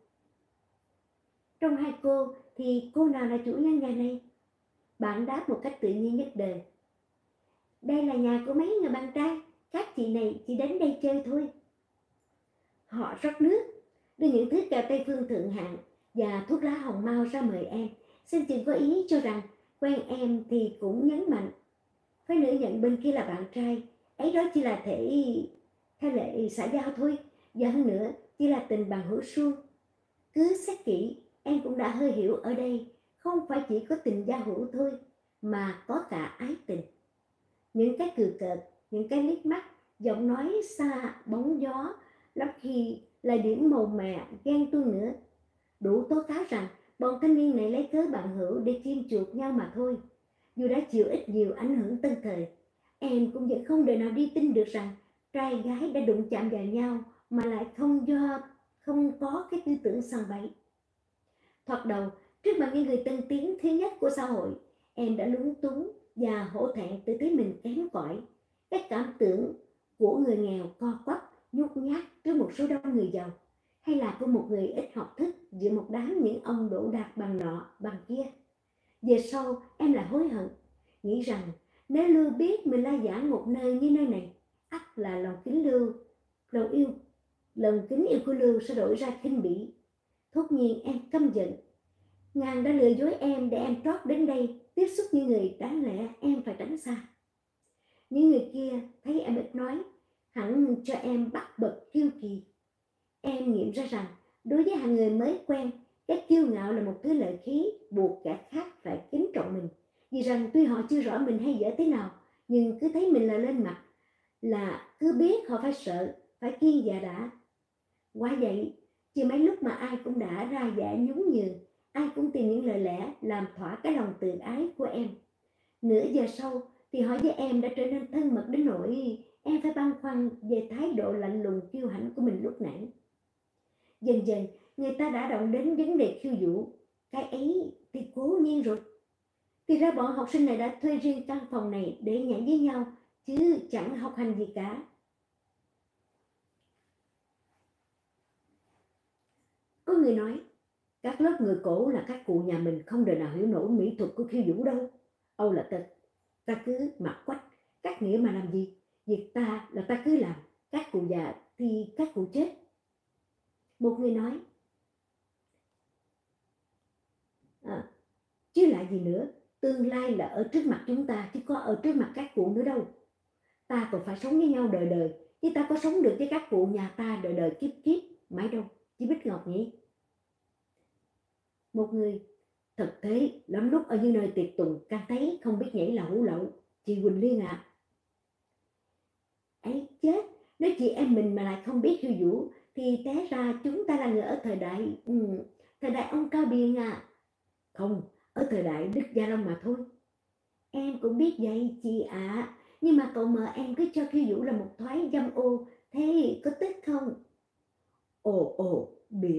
Trong hai cô thì cô nào là chủ nhân nhà này? Bạn đáp một cách tự nhiên nhất đời. Đây là nhà của mấy người bạn trai, các chị này chỉ đến đây chơi thôi. Họ rót nước, đưa những thứ cà Tây Phương thượng hạng và thuốc lá hồng mau ra mời em. Xin chừng có ý cho rằng quen em thì cũng nhấn mạnh. Phái nữ nhận bên kia là bạn trai, ấy đó chỉ là thể theo lệ xã giao thôi, và hơn nữa chỉ là tình bằng hữu suông. Cứ xét kỹ, em cũng đã hơi hiểu ở đây, không phải chỉ có tình giao hữu thôi, mà có cả ái tình. Những cái cười cợt, những cái liếc mắt, giọng nói xa bóng gió, lắm khi là điểm màu mè ghen tuông nữa, đủ tố cáo rằng bọn thanh niên này lấy cớ bạn hữu để chiêm chuộc nhau mà thôi. Dù đã chịu ít nhiều ảnh hưởng tân thời, em cũng vẫn không đời nào đi tin được rằng trai gái đã đụng chạm vào nhau mà lại không do không có cái tư tưởng săn bẫy. Thoạt đầu, trước mặt những người tân tiến thứ nhất của xã hội, em đã lúng túng và hổ thẹn tự thấy mình kém cỏi. Cái cảm tưởng của người nghèo co quắp, nhút nhát trước một số đông người giàu, hay là của một người ít học thức giữa một đám những ông đỗ đạt bằng nọ bằng kia. Về sau em lại hối hận, nghĩ rằng nếu Lưu biết mình la giảng một nơi như nơi này, ắt là lòng kính Lưu, lòng yêu, lòng kính yêu của Lưu sẽ đổi ra khinh bỉ. Thốt nhiên em căm giận. Ngàn đã lừa dối em để em trót đến đây, tiếp xúc như người đáng lẽ em phải tránh xa. Những người kia thấy em ít nói, hẳn cho em bắt bật kiêu kỳ. Em nghiệm ra rằng đối với hàng người mới quen, cái kiêu ngạo là một thứ lợi khí buộc kẻ khác phải kính trọng mình. Vì rằng tuy họ chưa rõ mình hay dở thế nào, nhưng cứ thấy mình là lên mặt, là cứ biết họ phải sợ, phải kiêng dạ đã. Quả vậy, chỉ mấy lúc mà ai cũng đã ra vẻ nhún nhường, ai cũng tìm những lời lẽ làm thỏa cái lòng tự ái của em. Nửa giờ sau thì họ với em đã trở nên thân mật đến nỗi em phải băn khoăn về thái độ lạnh lùng kiêu hãnh của mình lúc nãy. Dần dần người ta đã động đến vấn đề khiêu vũ. Cái ấy thì cố nhiên rồi. Thì ra bọn học sinh này đã thuê riêng căn phòng này để nhảy với nhau, chứ chẳng học hành gì cả. Có người nói, các lớp người cổ là các cụ nhà mình không đời nào hiểu nổi mỹ thuật của khiêu vũ đâu. Âu là ta, ta cứ mặc quách, các nghĩa mà làm gì? Việc ta là ta cứ làm, các cụ già thì các cụ chết. Một người nói, à, chứ lại gì nữa, tương lai là ở trước mặt chúng ta chứ có ở trước mặt các cụ nữa đâu. Ta còn phải sống với nhau đời đời, chứ ta có sống được với các cụ nhà ta đời đời kiếp kiếp mãi đâu, chỉ Bích Ngọc nhỉ? Một người, thật thế, lắm lúc ở những nơi tiệc tùng càng thấy không biết nhảy là hủ lậu, chị Huỳnh Liên ạ. À. Ấy chết, nếu chị em mình mà lại không biết khiêu vũ thì té ra chúng ta là người ở thời đại ừ, thời đại ông Cao Biền à. Không, ở thời đại Đức Gia Long mà thôi. Em cũng biết vậy chị ạ, à, nhưng mà cậu mợ em cứ cho khiêu vũ là một thoái dâm ô, thế có tức không? Ồ ồ, bịa,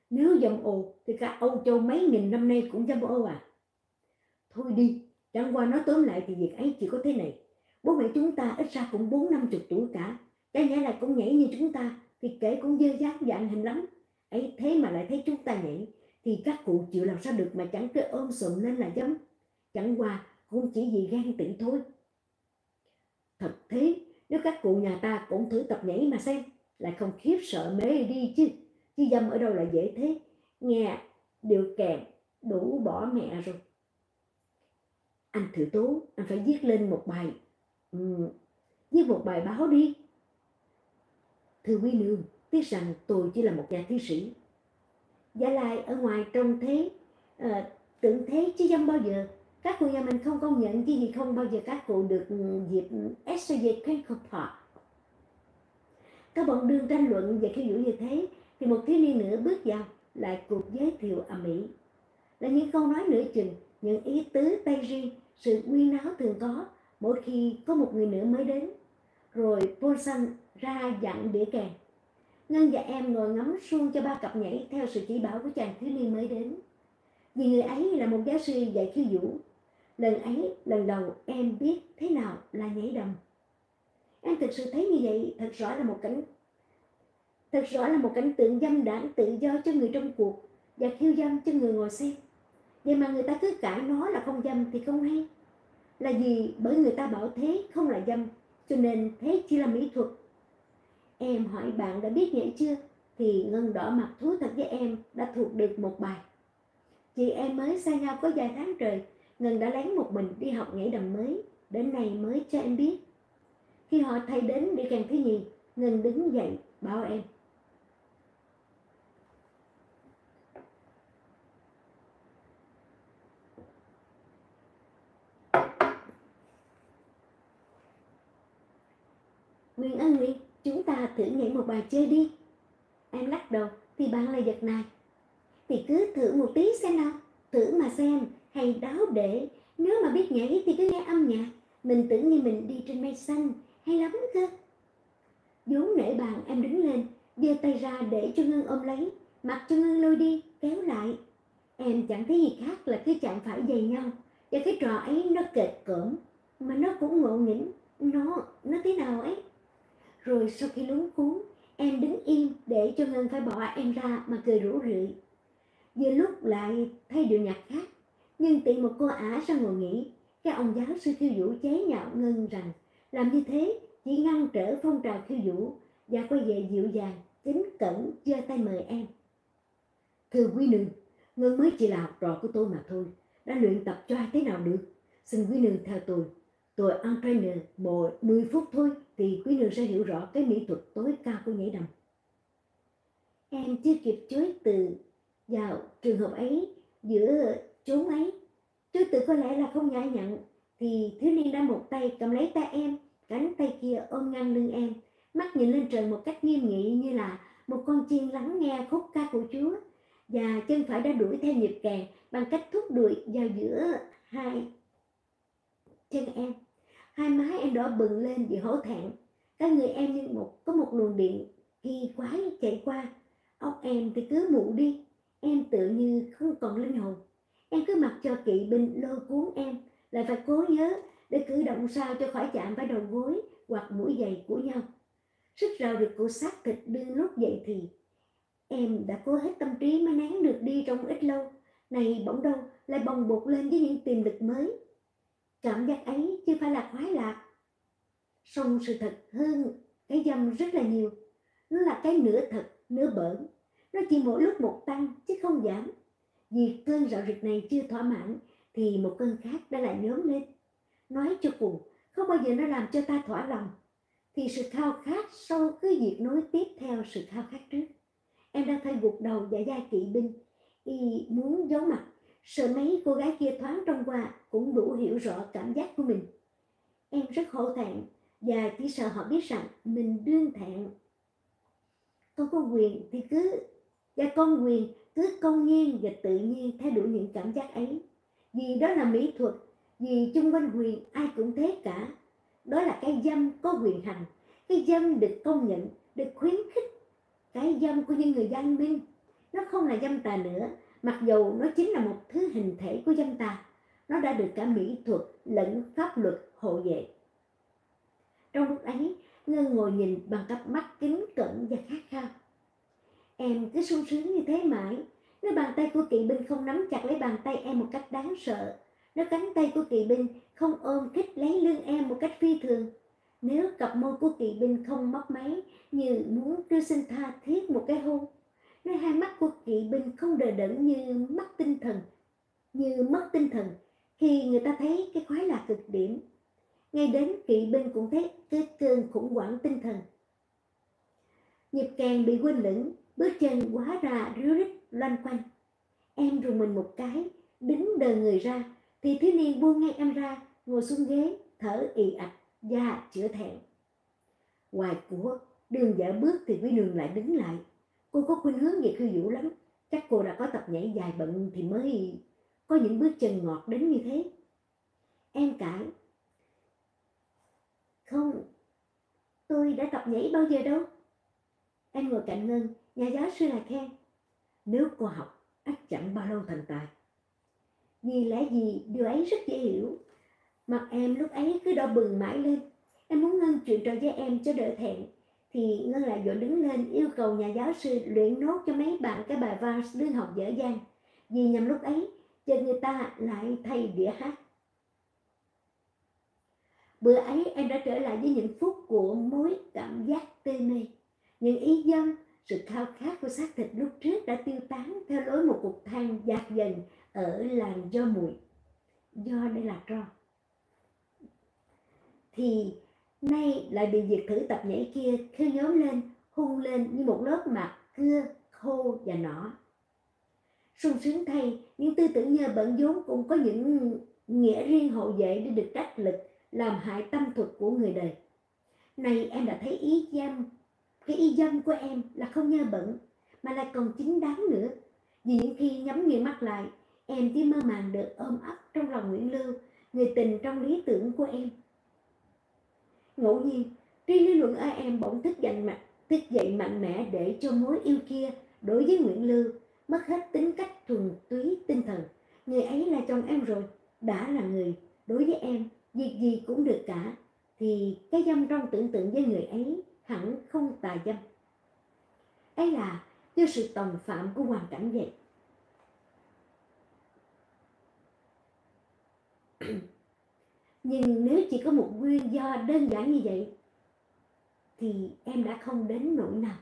Nếu dâm ô thì cả Âu Châu mấy nghìn năm nay cũng dâm ô à. Thôi đi, chẳng qua nói tóm lại thì việc ấy chỉ có thế này. Bố mẹ chúng ta ít ra cũng bốn năm chục tuổi cả, cái nhảy lại cũng nhảy như chúng ta, thì kể cũng dơ dác dạng hình lắm. Ấy thế mà lại thấy chúng ta nhảy, thì các cụ chịu làm sao được mà chẳng cứ ôm sụm lên là dám. Chẳng qua cũng chỉ vì ghen tị thôi. Thật thế, nếu các cụ nhà ta cũng thử tập nhảy mà xem, lại không khiếp sợ mê đi chứ. Chứ dâm ở đâu là dễ thế. Nghe điệu kèn đủ bỏ mẹ rồi. Anh Thử Tố, anh phải viết lên một bài, um, viết một bài báo đi. Thưa quý nương, tiếc rằng tôi chỉ là một nhà thi sĩ. Giả lại ở ngoài trông thế, uh, tưởng thế chứ dâm bao giờ. Các cụ nhà mình không công nhận chứ gì không bao giờ các cụ được dịp Essay Park. Các bọn đương tranh luận về khiêu vũ như thế, thì một thiếu niên nữa bước vào, lại cuộc giới thiệu ầm ĩ. Là những câu nói nửa chừng, những ý tứ tay riêng, sự quyên náo thường có mỗi khi có một người nữa mới đến. Rồi Paulson ra dặn đĩa kèn. Ngân và em ngồi ngắm suông cho ba cặp nhảy theo sự chỉ bảo của chàng thiếu niên mới đến. Vì người ấy là một giáo sư dạy khiêu vũ. Lần ấy, lần đầu em biết thế nào là nhảy đầm. Em thực sự thấy như vậy thật rõ là một cảnh thật rõ là một cảnh tượng dâm đãng tự do cho người trong cuộc và khiêu dâm cho người ngồi xem. Vậy mà người ta cứ cãi nó là không dâm thì không hay. Là vì bởi người ta bảo thế không là dâm, cho nên thế chỉ là mỹ thuật. Em hỏi bạn đã biết nhảy chưa, thì Ngân đỏ mặt thú thật với em đã thuộc được một bài. Chị em mới xa nhau có vài tháng trời, Ngân đã lén một mình đi học nhảy đầm mới, đến nay mới cho em biết. Khi họ thay đến đi kèn thứ nhì, Ngân đứng dậy bảo em. Nguyên ơi Nguyên, chúng ta thử nhảy một bài chơi đi. Em lắc đầu, thì bạn lại giật này. Thì cứ thử một tí xem nào, thử mà xem, hay đáo để. Nếu mà biết nhảy thì cứ nghe âm nhạc, mình tưởng như mình đi trên mây xanh, hay lắm cơ. Vốn nể bàn em đứng lên, giơ tay ra để cho Ngân ôm lấy, mặc cho Ngân lôi đi, kéo lại. Em chẳng thấy gì khác là cứ chạm phải giày nhau, và cái trò ấy nó kệch cỡm, mà nó cũng ngộ nghĩnh, nó, nó thế nào ấy. Rồi sau khi luống cuống, em đứng im để cho Ngân phải bỏ em ra mà cười rủ rượi. Vừa lúc lại thay điệu nhạc khác, nhưng tiện một cô ả ra ngồi nghỉ, cái ông giáo sư khiêu vũ chế nhạo Ngân rằng làm như thế chỉ ngăn trở phong trào khiêu vũ, và quay về dịu dàng, kính cẩn giơ tay mời em. Thưa quý nương, Ngân mới chỉ là học trò của tôi mà thôi, đã luyện tập cho ai thế nào được. Xin quý nương theo tôi, tôi entrainer mười phút thôi thì quý nương sẽ hiểu rõ cái mỹ thuật tối cao của nhảy đầm. Em chưa kịp chối từ vào trường hợp ấy, giữa chốn ấy. Chối từ có lẽ là không nhã nhặn, thì thiếu niên đã một tay cầm lấy tay em, cánh tay kia ôm ngang lưng em, mắt nhìn lên trời một cách nghiêm nghị như là một con chiên lắng nghe khúc ca của Chúa, và chân phải đã đuổi theo nhịp kèn bằng cách thúc đuổi vào giữa hai chân em. Hai má em đỏ bừng lên vì hổ thẹn. Cả người em như một có một luồng điện kỳ quái chạy qua. Óc em thì cứ mụ đi, em tự như không còn linh hồn. Em cứ mặc cho kỵ binh lôi cuốn em, lại phải cố nhớ để cử động sao cho khỏi chạm vào đầu gối hoặc mũi giày của nhau. Sức rào rực của xác thịt đương lúc dậy thì em đã cố hết tâm trí mới nén được đi trong ít lâu, này bỗng đâu lại bồng bột lên với những tiềm lực mới. Cảm giác ấy chưa phải là khoái lạc, song sự thật hơn cái dâm rất là nhiều. Nó là cái nửa thật nửa bỡn, nó chỉ mỗi lúc một tăng chứ không giảm. Vì cơn rạo rực này chưa thỏa mãn thì một cơn khác đã lại nhóm lên. Nói cho cùng, không bao giờ nó làm cho ta thỏa lòng, thì sự khao khát sau cứ việc nối tiếp theo sự khao khát trước. Em đang phải gục đầu và vai kỵ binh, y muốn giấu mặt, sợ mấy cô gái kia thoáng trong qua cũng đủ hiểu rõ cảm giác của mình. Em rất hổ thẹn và chỉ sợ họ biết rằng mình đương thẹn. Con có quyền thì cứ và con quyền cứ công nhiên và tự nhiên theo đuổi những cảm giác ấy, vì đó là mỹ thuật, vì chung quanh quyền ai cũng thế cả. Đó là cái dâm có quyền hành, cái dâm được công nhận, được khuyến khích, cái dâm của những người văn minh. Nó không là dâm tà nữa, mặc dầu nó chính là một thứ hình thể của dâm tà. Nó đã được cả mỹ thuật lẫn pháp luật hộ vệ. Trong lúc ấy, Ngân ngồi nhìn bằng cặp mắt kính cẩn và khát khao. Em cứ sung sướng như thế mãi. Nếu bàn tay của kỵ binh không nắm chặt lấy bàn tay em một cách đáng sợ, nếu cánh tay của kỵ binh không ôm khít lấy lưng em một cách phi thường, nếu cặp môi của kỵ binh không mấp máy như muốn kêu xin tha thiết một cái hôn, nếu hai mắt của kỵ binh không đờ đẫn như mất tinh thần, như mất tinh thần khi người ta thấy cái khoái lạc cực điểm, ngay đến kỵ binh cũng thấy cái cơn khủng hoảng tinh thần. Nhịp kèn bị quên lửng, bước chân hóa ra ríu rít loanh quanh. Em rùng mình một cái, đứng đờ người ra, thì thiếu niên buông ngay em ra, ngồi xuống ghế, thở ì ạch và chữa thẹn. Hoài của, đường dở bước thì quý nương lại đứng lại. Cô có khuynh hướng về khiêu vũ lắm, chắc cô đã có tập nhảy dài bận thì mới có những bước chân ngọt đến như thế. Em cãi. Không, tôi đã tập nhảy bao giờ đâu. Em ngồi cạnh Ngân, nhà giáo sư lại khen. Nếu cô học, ắt chẳng bao lâu thành tài. Vì lẽ gì điều ấy rất dễ hiểu. Mặt em lúc ấy cứ đỏ bừng mãi lên. Em muốn Ngân chuyện trò với em cho đỡ thẹn, thì Ngân lại vội đứng lên yêu cầu nhà giáo sư luyện nốt cho mấy bạn cái bài vals đương học dở dang. Vì nhằm lúc ấy, chờ người ta lại thay đĩa hát. Bữa ấy em đã trở lại với những phút của mối cảm giác tê mê. Những ý dâm, sự khao khát của xác thịt lúc trước đã tiêu tán theo lối một cục than dạt dần ở làng do mùi. Do đây là tro. Thì nay lại bị việc thử tập nhảy kia khơi nhóm lên, hung lên như một lớp mạc cưa, khô và nỏ. Sung sướng thay, những tư tưởng nhơ bẩn vốn cũng có những nghĩa riêng hậu vệ để được đắc lực làm hại tâm thuật của người đời. Này em đã thấy ý dâm, cái ý dâm của em là không nhơ bẩn, mà lại còn chính đáng nữa. Vì những khi nhắm nghiền mắt lại, em chỉ mơ màng được ôm ấp trong lòng Nguyễn Lưu, người tình trong lý tưởng của em. Ngẫu nhiên, tri lý luận ở em bỗng thức dậy mạnh, thức dậy mạnh mẽ để cho mối yêu kia đối với Nguyễn Lưu mất hết tính cách thuần túy tinh thần. Người ấy là chồng em rồi, đã là người đối với em, việc gì cũng được cả, thì cái dâm trong tưởng tượng với người ấy hẳn không tà dâm. Ấy là do sự tòng phạm của hoàn cảnh vậy. Nhưng nếu chỉ có một nguyên do đơn giản như vậy, thì em đã không đến nỗi nào.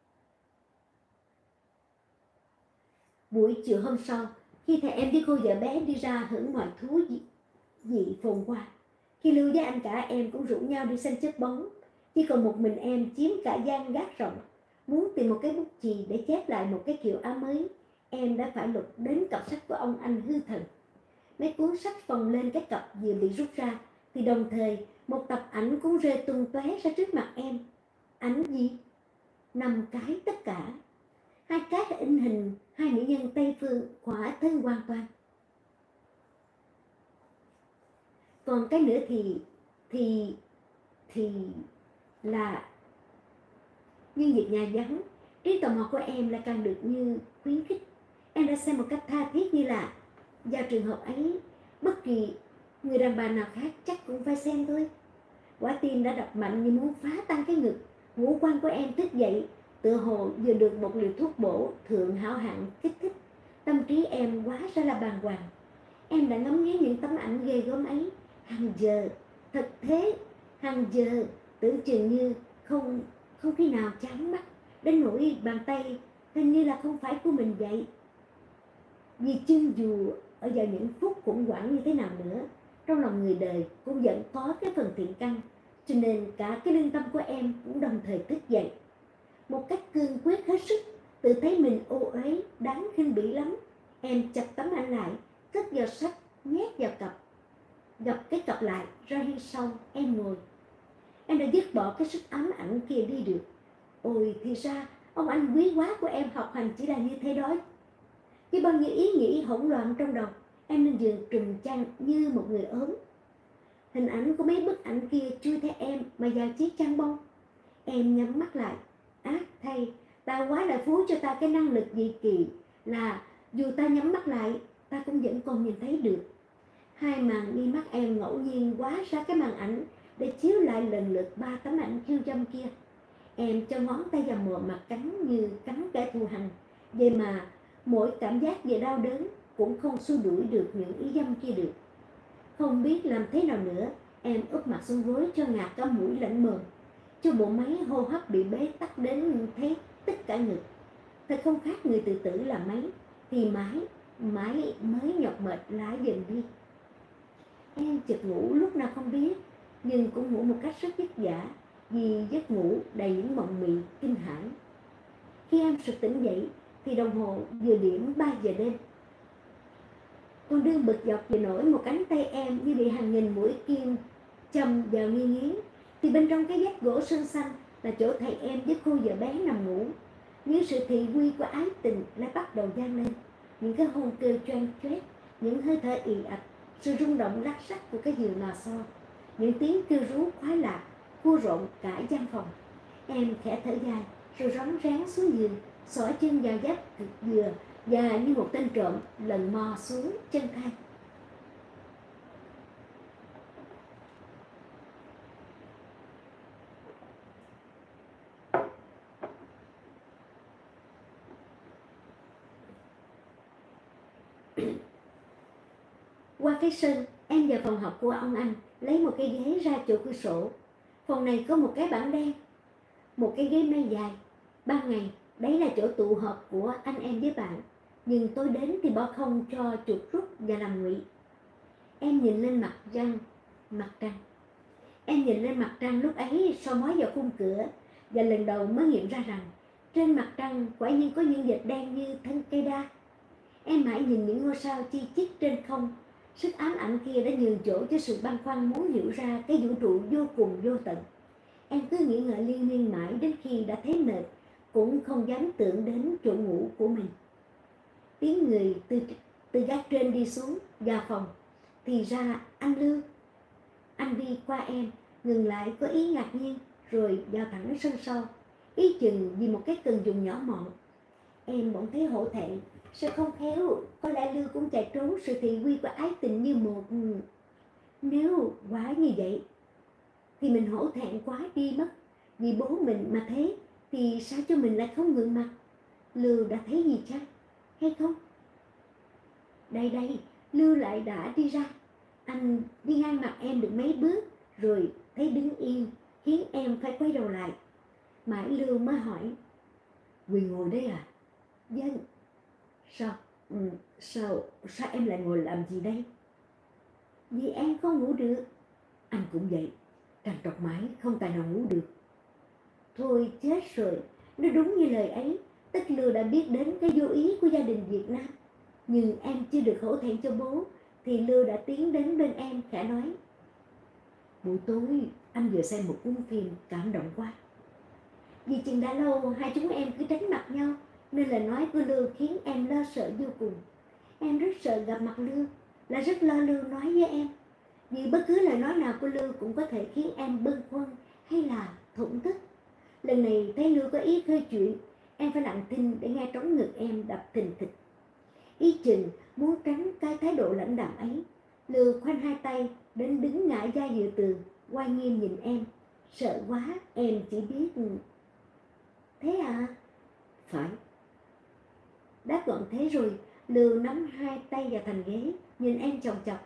Buổi chiều hôm sau, khi thầy em với cô vợ bé đi ra hưởng mọi thú dị, dị phồn hoa, khi Lưu với anh cả em cũng rủ nhau đi xem chớp bóng, chỉ còn một mình em chiếm cả gian gác rộng. Muốn tìm một cái bút chì để chép lại một cái kiểu áo mới, em đã phải lục đến cặp sách của ông anh hư thần. Mấy cuốn sách phồng lên cái cặp vừa bị rút ra, thì đồng thời một tập ảnh cũng rơi tung tóe ra trước mặt em. Ảnh gì? Năm cái tất cả. Hai cái là in hình hai mỹ nhân Tây Phương khỏa thân hoàn toàn. Còn cái nữa thì thì thì là nhân dịp nhà vắng, trí tò mò của em lại càng được như khuyến khích. Em đã xem một cách tha thiết như là vào trường hợp ấy, bất kỳ người đàn bà nào khác chắc cũng phải xem thôi. Quả tim đã đập mạnh như muốn phá tan cái ngực. Ngũ quan của em thức dậy, tựa hồ vừa được một liều thuốc bổ thượng hảo hạng kích thích. Tâm trí em quá ra là bàng hoàng. Em đã ngắm nghía những tấm ảnh ghê gớm ấy hàng giờ, thật thế, hàng giờ, tưởng chừng như không không khi nào chán mắt, đến nỗi bàn tay hình như là không phải của mình vậy. Vì chưng dù ở vào những phút khủng hoảng như thế nào nữa, trong lòng người đời cũng vẫn có cái phần thiện căn, cho nên cả cái lương tâm của em cũng đồng thời thức dậy. Một cách cương quyết hết sức, tự thấy mình ô uế, đáng khinh bỉ lắm. Em chặt tấm ảnh lại, cất vào sách, nhét vào cặp, gập cái cặp lại, ra hiên sau, em ngồi. Em đã dứt bỏ cái sức ám ảnh kia đi được. Ôi, thì ra, ông anh quý quá của em học hành chỉ là như thế đó. Với bao nhiêu ý nghĩ hỗn loạn trong đầu, em lên giường trùm chăn như một người ốm. Hình ảnh của mấy bức ảnh kia chui theo em mà vào chiếc chăn bông. Em nhắm mắt lại, ác thay, Ta quá đã phú cho ta cái năng lực dị kỳ là dù ta nhắm mắt lại, ta cũng vẫn còn nhìn thấy được. Hai màn mi mắt em ngẫu nhiên quá ra cái màn ảnh để chiếu lại lần lượt ba tấm ảnh khiêu dâm kia. Em cho ngón tay vào mờ mặt cắn như cắn kẻ thù hằn, vậy mà mỗi cảm giác về đau đớn cũng không xua đuổi được những ý dâm kia được. Không biết làm thế nào nữa, em úp mặt xuống gối cho ngạt cả mũi lẫn mồm, cho bộ máy hô hấp bị bế tắc đến thấy tất cả ngực. Thật không khác người tự tử là mấy, thì mãi, mãi mới nhọc mệt lái dần đi. Em chợt ngủ lúc nào không biết, nhưng cũng ngủ một cách rất vất vả, vì giấc ngủ đầy những mộng mị kinh hãi. Khi em sực tỉnh dậy thì đồng hồ vừa điểm ba giờ đêm. Con đương bực dọc về nổi một cánh tay em như bị hàng nghìn mũi kim châm vào nghiêng nghiến, thì bên trong cái vách gỗ sơn xanh là chỗ thầy em với cô vợ bé nằm ngủ. Những sự thị uy của ái tình lại bắt đầu vang lên, những cái hôn kêu choang choét, những hơi thở ì ạch, sự rung động lắc sắc của cái giường lò xo, những tiếng kêu rú khoái lạc cua rộn cả gian phòng. Em khẽ thở dài rồi rón rén xuống giường, xỏ chân vào giáp cực dừa và như một tên trộm lần mò xuống chân thang. Qua cái sân, em vào phòng học của ông anh, lấy một cái ghế ra chỗ cửa sổ. Phòng này có một cái bảng đen, một cái ghế mây dài. Ban ngày, đấy là chỗ tụ họp của anh em với bạn, nhưng tối đến thì bỏ không cho chuột rút và làm ngụy. Em nhìn lên mặt trăng, mặt trăng. Em nhìn lên mặt trăng lúc ấy soi mói vào khung cửa, và lần đầu mới nghiệm ra rằng trên mặt trăng quả nhiên có những vệt đen như thân cây đa. Em mãi nhìn những ngôi sao chi chít trên không. Sức ám ảnh kia đã nhường chỗ cho sự băn khoăn muốn hiểu ra cái vũ trụ vô cùng vô tận. Em cứ nghĩ ngợi liên miên mãi đến khi đã thấy mệt, cũng không dám tưởng đến chỗ ngủ của mình. Tiếng người từ, từ gác trên đi xuống vào phòng. Thì ra anh Lương. Anh đi qua em, ngừng lại có ý ngạc nhiên, rồi vào thẳng sân sau, ý chừng vì một cái cần dùng nhỏ mọn. Em bỗng thấy hổ thẹn. Sao không khéo, có lẽ Lưu cũng chạy trốn sự thị uy của ái tình như một. Nếu quá như vậy thì mình hổ thẹn quá đi mất. Vì bố mình mà thế thì sao cho mình lại không ngượng mặt? Lưu đã thấy gì chăng? Hay không? Đây đây, Lưu lại đã đi ra. Anh đi ngang mặt em được mấy bước, rồi thấy đứng yên, khiến em phải quay đầu lại. Mãi Lưu mới hỏi: Quyền ngồi đây à? Vâng. Sao? Ừ, sao? Sao em lại ngồi làm gì đây? Vì em không ngủ được. Anh cũng vậy, trằn trọc mãi không tài nào ngủ được. Thôi chết rồi, nếu đúng như lời ấy, Tích Lưu đã biết đến cái vô ý của gia đình Việt Nam. Nhưng em chưa được hổ thẹn cho bố, thì Lưu đã tiến đến bên em khẽ nói: Buổi tối anh vừa xem một cuốn phim cảm động quá. Vì chừng đã lâu hai chúng em cứ tránh mặt nhau, nên lời nói của Lưu khiến em lo sợ vô cùng. Em rất sợ gặp mặt Lưu, là rất lo Lưu nói với em. Vì bất cứ lời nói nào của Lưu cũng có thể khiến em bâng khuâng hay là thổn thức. Lần này thấy Lưu có ý khơi chuyện, em phải lặng thinh để nghe trống ngực em đập thình thịch. Ý chừng muốn tránh cái thái độ lãnh đạm ấy, Lưu khoanh hai tay đến đứng ngã ra giữa tường, quay nghiêm nhìn em. Sợ quá em chỉ biết: Thế à? Phải. Đáp gọn thế rồi, Lưu nắm hai tay vào thành ghế, nhìn em chòng chọc.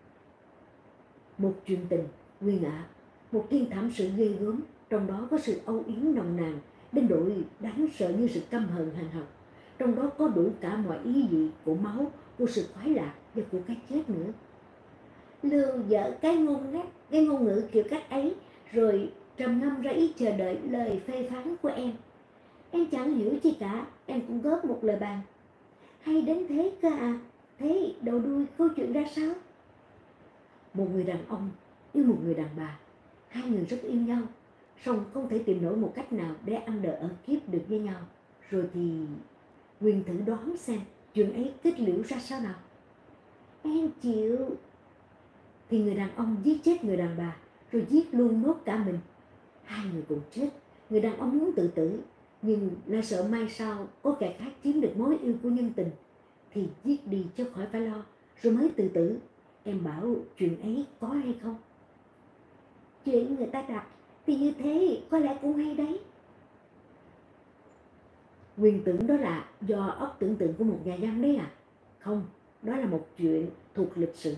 Một chuyện tình, Nguyên ạ, một thiên thảm sự ghê gớm, trong đó có sự âu yếm nồng nàn, đến độ đáng sợ như sự căm hận hằn học. Trong đó có đủ cả mọi ý vị của máu, của sự khoái lạc và của cái chết nữa. Lưu dở cái ngôn ngắt, cái ngôn ngữ kiểu cách ấy, rồi trầm ngâm ra ý chờ đợi lời phê phán của em. Em chẳng hiểu chi cả, em cũng góp một lời bàn. Hay đến thế cơ à? Thế đầu đuôi câu chuyện ra sao? Một người đàn ông yêu một người đàn bà, hai người rất yêu nhau, song không thể tìm nổi một cách nào để ăn đời ở kiếp được với nhau. Rồi thì Quyền thử đoán xem chuyện ấy kết liễu ra sao nào. Em chịu. Thì người đàn ông giết chết người đàn bà, rồi giết luôn nốt cả mình. Hai người cùng chết. Người đàn ông muốn tự tử, Nhưng lo sợ mai sau có kẻ khác chiếm được mối yêu của nhân tình thì giết đi cho khỏi phải lo, rồi mới tự tử. Em bảo chuyện ấy có hay không? Chuyện người ta đặt thì như thế có lẽ cũng hay đấy. Quyền tưởng đó là do óc tưởng tượng của một nhà văn đấy à? Không, đó là một chuyện thuộc lịch sử.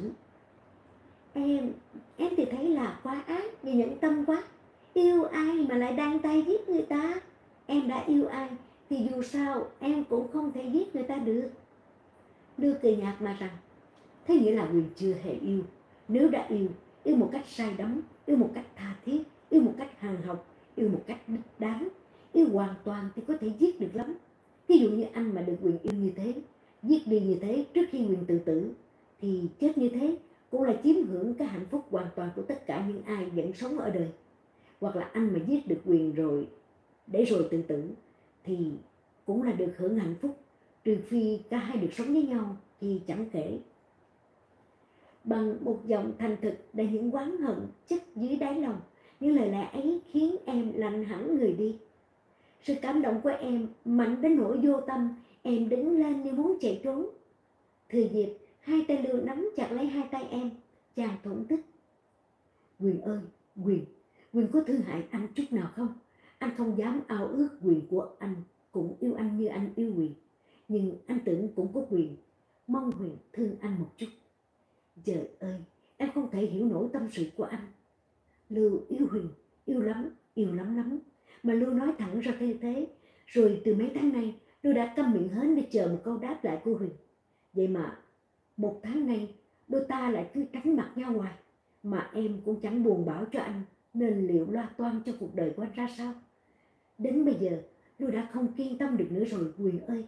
Em, em thì thấy là quá ác vì nhẫn tâm quá. Yêu ai mà lại đăng tay giết người ta? Em đã yêu ai thì dù sao em cũng không thể giết người ta được. Đưa cười nhạt mà rằng, thế nghĩa là Quyền chưa hề yêu. Nếu đã yêu, yêu một cách say đắm, yêu một cách tha thiết, yêu một cách hàn học, yêu một cách đích đáng, yêu hoàn toàn thì có thể giết được lắm. Ví dụ như anh mà được Quyền yêu như thế, giết đi như thế trước khi Quyền tự tử, thì chết như thế cũng là chiếm hưởng cái hạnh phúc hoàn toàn của tất cả những ai vẫn sống ở đời. Hoặc là anh mà giết được Quyền rồi, để rồi tự tử, thì cũng là được hưởng hạnh phúc, trừ phi cả hai được sống với nhau thì chẳng kể. Bằng một giọng thành thực đầy những oán hận chất dưới đáy lòng, những lời lẽ ấy khiến em lạnh hẳn người đi. Sự cảm động của em mạnh đến nỗi vô tâm, em đứng lên như muốn chạy trốn. Thừa dịp, hai tay Lưu nắm chặt lấy hai tay em, chàng thổn thức. Quyền ơi, Quyền, Quyền có thương hại anh chút nào không? Anh không dám ao ước Quyền của anh cũng yêu anh như anh yêu Quyền. Nhưng anh tưởng cũng có quyền, mong Huyền thương anh một chút. Trời ơi, em không thể hiểu nổi tâm sự của anh. Lưu yêu Huyền, yêu lắm, yêu lắm lắm. Mà Lưu nói thẳng ra thế thế. Rồi từ mấy tháng nay, Lưu đã câm miệng hến để chờ một câu đáp lại của Huyền. Vậy mà, một tháng nay, đôi ta lại cứ tránh mặt nhau hoài. Mà em cũng chẳng buồn bảo cho anh, nên liệu loa toan cho cuộc đời của anh ra sao? Đến bây giờ, Lưu đã không kiên tâm được nữa rồi, Huyền ơi.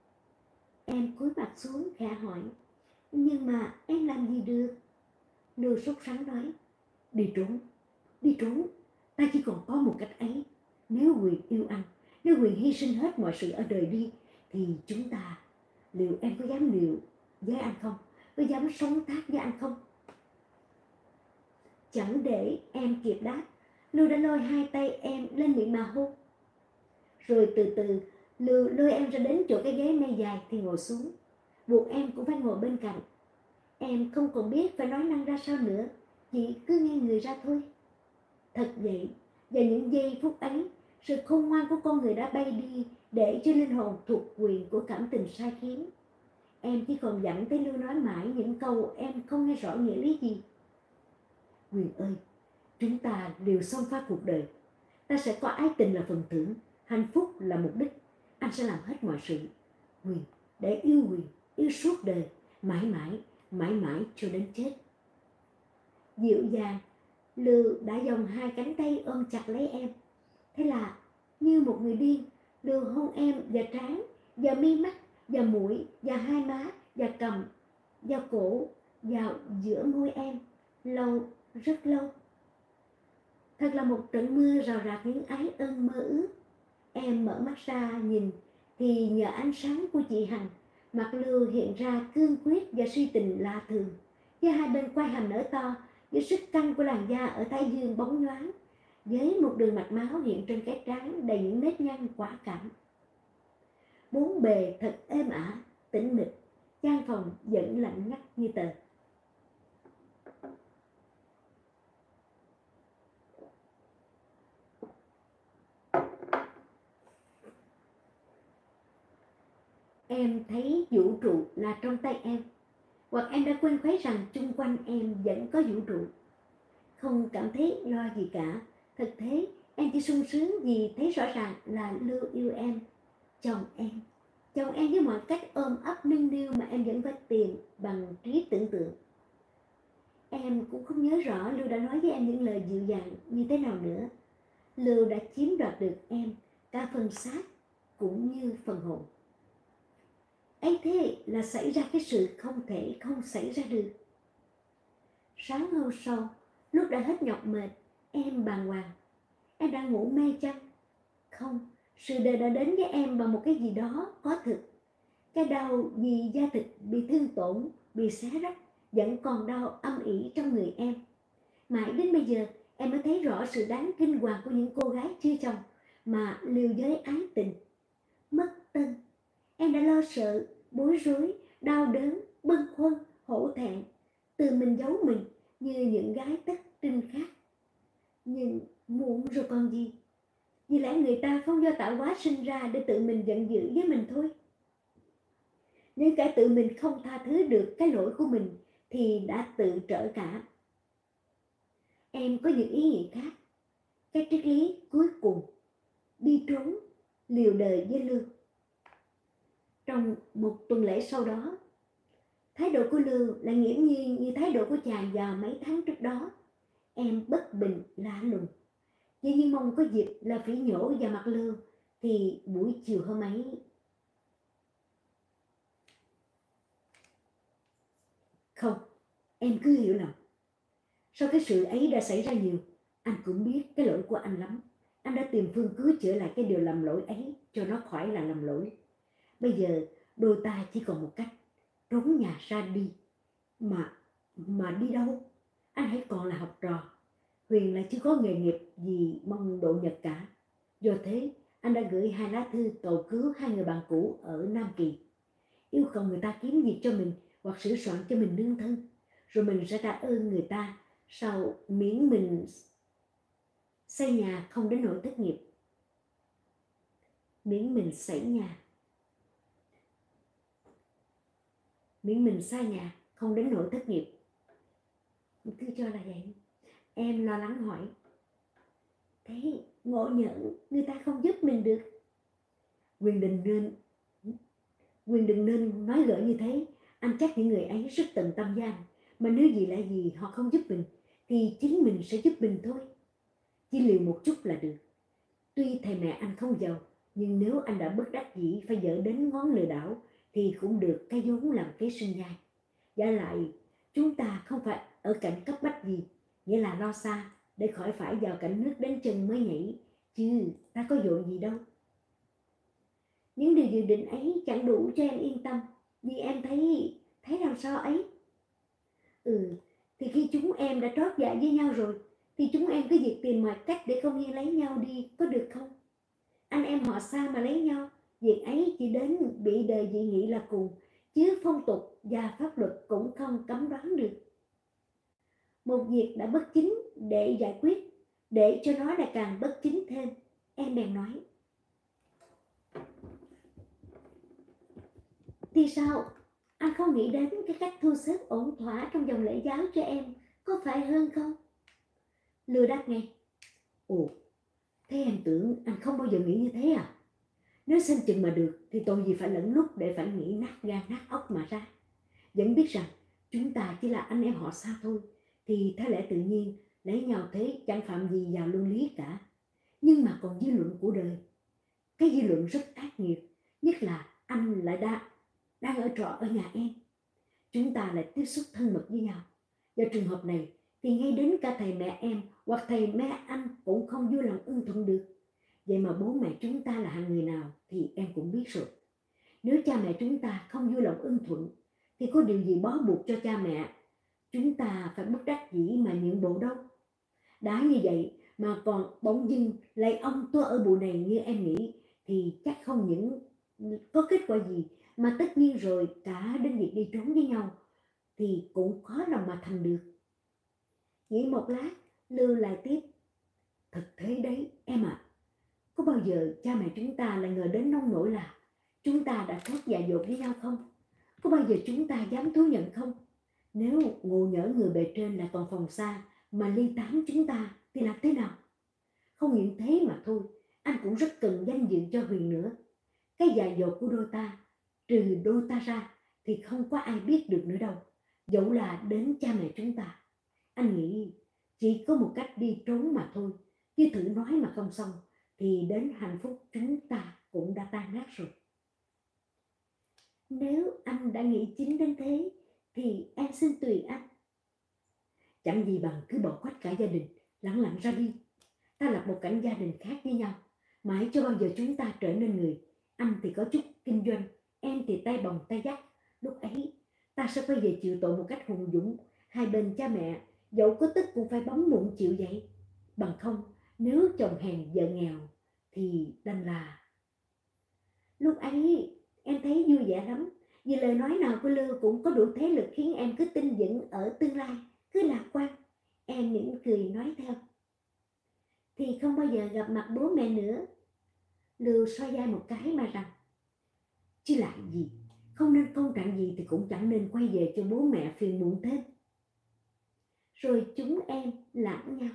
Em cúi mặt xuống khẽ hỏi, nhưng mà em làm gì được? Lưu sốt sắng nói, đi trốn, đi trốn, ta chỉ còn có một cách ấy. Nếu Huyền yêu anh, nếu Huyền hy sinh hết mọi sự ở đời đi, thì chúng ta, liệu em có dám liều với anh không? Có dám sống thác với anh không? Chẳng để em kịp đáp, Lưu đã lôi hai tay em lên miệng mà hôn. Rồi từ từ Lưu lôi em ra đến chỗ cái ghế mây dài thì ngồi xuống, buộc em cũng phải ngồi bên cạnh. Em không còn biết phải nói năng ra sao nữa, chỉ cứ nghe người ra thôi. Thật vậy, vào những giây phút ấy, sự khôn ngoan của con người đã bay đi để cho linh hồn thuộc quyền của cảm tình sai khiến. Em chỉ còn dặn tới Lưu nói mãi những câu em không nghe rõ nghĩa lý gì. Huyền ơi, chúng ta đều xông pha cuộc đời. Ta sẽ có ái tình là phần thưởng, hạnh phúc là mục đích. Anh sẽ làm hết mọi sự, Huyền, để yêu Huyền, yêu suốt đời, mãi mãi, mãi mãi cho đến chết. Dịu dàng, Lưu đã dòng hai cánh tay ôm chặt lấy em. Thế là như một người điên, Lưu hôn em vào trán, vào mi mắt, vào mũi, vào hai má, vào cằm, vào cổ, vào giữa môi em. Lâu, rất lâu. Thật là một trận mưa rào rạc những ái ân mơ ước. Em mở mắt ra nhìn thì nhờ ánh sáng của chị Hằng, mặt Lưu hiện ra cương quyết và suy tình lạ thường, với hai bên quai hàm nở to, với sức căng của làn da ở thái dương bóng nhoáng, với một đường mạch máu hiện trên cái trán đầy những nếp nhăn quả cảm. Bốn bề thật êm ả, tĩnh mịch, gian phòng vẫn lạnh ngắt như tờ. Em thấy vũ trụ là trong tay em, hoặc em đã quên khuấy rằng chung quanh em vẫn có vũ trụ. Không cảm thấy lo gì cả, thực thế em chỉ sung sướng vì thấy rõ ràng là Lưu yêu em, chồng em. Chồng em với mọi cách ôm ấp nâng niu mà em vẫn phải tìm bằng trí tưởng tượng. Em cũng không nhớ rõ Lưu đã nói với em những lời dịu dàng như thế nào nữa. Lưu đã chiếm đoạt được em, cả phần xác cũng như phần hồn. Ấy thế là xảy ra cái sự không thể không xảy ra được. Sáng hôm sau, lúc đã hết nhọc mệt, em bàng hoàng. Em đang ngủ mê chăng? Không, sự đời đã đến với em bằng một cái gì đó có thực. Cái đau vì da thịt bị thương tổn, bị xé rách, vẫn còn đau âm ỉ trong người em. Mãi đến bây giờ, em mới thấy rõ sự đáng kinh hoàng của những cô gái chưa chồng, mà liều giới ái tình. Mất tân, em đã lo sợ, bối rối, đau đớn, bâng khuâng, hổ thẹn, tự mình giấu mình như những gái tất trinh khác. Nhưng muộn rồi còn gì? Vì lẽ người ta không do tạo hóa sinh ra để tự mình giận dữ với mình thôi. Nếu cả tự mình không tha thứ được cái lỗi của mình thì đã tự trở cả. Em có những ý nghĩ khác. Cái triết lý cuối cùng, đi trốn, liều đời với Lưu. Trong một tuần lễ sau đó, thái độ của Lưu lại nghiễm nhiên như thái độ của chàng vào mấy tháng trước đó. Em bất bình lạ lùng. Chỉ như mong có dịp là phỉ nhổ vào mặt Lưu thì buổi chiều hôm ấy. Không, em cứ hiểu lầm. Sau cái sự ấy đã xảy ra nhiều, anh cũng biết cái lỗi của anh lắm. Anh đã tìm phương cứu chữa lại cái điều lầm lỗi ấy cho nó khỏi là lầm lỗi. Bây giờ đôi ta chỉ còn một cách, trốn nhà ra đi. Mà, mà đi đâu? Anh hãy còn là học trò. Huyền lại chưa có nghề nghiệp gì mong độ nhật cả. Do thế, anh đã gửi hai lá thư cầu cứu hai người bạn cũ ở Nam Kỳ. Yêu cầu người ta kiếm việc cho mình hoặc sửa soạn cho mình nương thân. Rồi mình sẽ trả ơn người ta sau miễn mình xây nhà không đến nỗi thất nghiệp. Miễn mình xây nhà. Miễn mình xây nhà không đến nỗi thất nghiệp. Cứ cho là vậy. Em lo lắng hỏi. Thế ngộ nhận người ta không giúp mình được. Quyền đừng nên Quyền đừng nên nói gỡ như thế. Anh chắc những người ấy rất tận tâm với anh. Mà nếu gì là gì họ không giúp mình thì chính mình sẽ giúp mình thôi. Chỉ liều một chút là được. Tuy thầy mẹ anh không giàu, nhưng nếu anh đã bất đắc dĩ phải dở đến ngón lừa đảo thì cũng được cái vốn làm kế sinh nhai. Giả lại, chúng ta không phải ở cảnh cấp bách gì, nghĩa là lo xa để khỏi phải vào cảnh nước đến chân mới nhảy, chứ ta có vội gì đâu. Những điều dự định ấy chẳng đủ cho em yên tâm, vì em thấy, thấy làm sao ấy. Ừ, thì khi chúng em đã trót dạ với nhau rồi, thì chúng em cứ việc tìm mọi cách để không như lấy nhau đi, có được không? Anh em họ xa mà lấy nhau, việc ấy chỉ đến bị đời dị nghị là cùng, chứ phong tục và pháp luật cũng không cấm đoán được. Một việc đã bất chính để giải quyết, để cho nó lại càng bất chính thêm, em bèn nói. Thì sao? Anh không nghĩ đến cái cách thu xếp ổn thỏa trong dòng lễ giáo cho em, có phải hơn không? Lưu đáp ngay. Ồ, thế em tưởng anh không bao giờ nghĩ như thế à? Nếu xem chừng mà được thì tội gì phải lẫn lút để phải nghĩ nát gan nát óc mà ra. Vẫn biết rằng chúng ta chỉ là anh em họ xa thôi, thì theo lẽ tự nhiên lấy nhau thế chẳng phạm gì vào luân lý cả. Nhưng mà còn dư luận của đời. Cái dư luận rất ác nghiệt, nhất là anh lại đa, đang ở trọ ở nhà em. Chúng ta lại tiếp xúc thân mật với nhau. Vào trường hợp này thì ngay đến cả thầy mẹ em hoặc thầy mẹ anh cũng không vui lòng ưng thuận được. Vậy mà bố mẹ chúng ta là hạng người nào thì em cũng biết rồi. Nếu cha mẹ chúng ta không vui lòng ưng thuận thì có điều gì bó buộc cho cha mẹ chúng ta phải bất đắc dĩ mà nhượng bộ đâu. Đã như vậy mà còn bỗng dưng lại ông tôi ở bộ này như em nghĩ thì chắc không những có kết quả gì mà tất nhiên rồi cả đến việc đi trốn với nhau thì cũng khó lòng mà thành được. Nghĩ một lát, Lưu lại tiếp. Thật thế đấy em ạ. À. Có bao giờ cha mẹ chúng ta lại ngờ đến nông nỗi là chúng ta đã thoát dạ dột với nhau không? Có bao giờ chúng ta dám thú nhận không? Nếu ngộ nhỡ người bề trên là còn phòng xa mà ly tán chúng ta thì làm thế nào? Không những thế mà thôi, anh cũng rất cần danh dự cho Huyền nữa. Cái dạ dột của đôi ta, trừ đôi ta ra thì không có ai biết được nữa đâu, dẫu là đến cha mẹ chúng ta. Anh nghĩ chỉ có một cách đi trốn mà thôi, chứ thử nói mà không xong thì đến hạnh phúc chúng ta cũng đã tan nát rồi. Nếu anh đã nghĩ chính đến thế thì em xin tùy anh. Chẳng gì bằng cứ bỏ quách cả gia đình, lẳng lặng ra đi. Ta lập một cảnh gia đình khác với nhau, mãi cho bao giờ chúng ta trở nên người. Anh thì có chút kinh doanh, em thì tay bồng tay dắt. Lúc ấy ta sẽ quay về chịu tội một cách hùng dũng. Hai bên cha mẹ dẫu có tức cũng phải bấm muộn chịu vậy. Bằng không, nếu chồng hèn vợ nghèo thì đành là. Lúc ấy em thấy vui vẻ lắm, vì lời nói nào của Lưu cũng có đủ thế lực khiến em cứ tin vững ở tương lai, cứ lạc quan. Em mỉm cười nói theo. Thì không bao giờ gặp mặt bố mẹ nữa. Lưu xoay vai một cái mà rằng, chứ lại gì, không nên công trạng gì thì cũng chẳng nên quay về cho bố mẹ phiền muộn thêm. Rồi chúng em lãng nhau.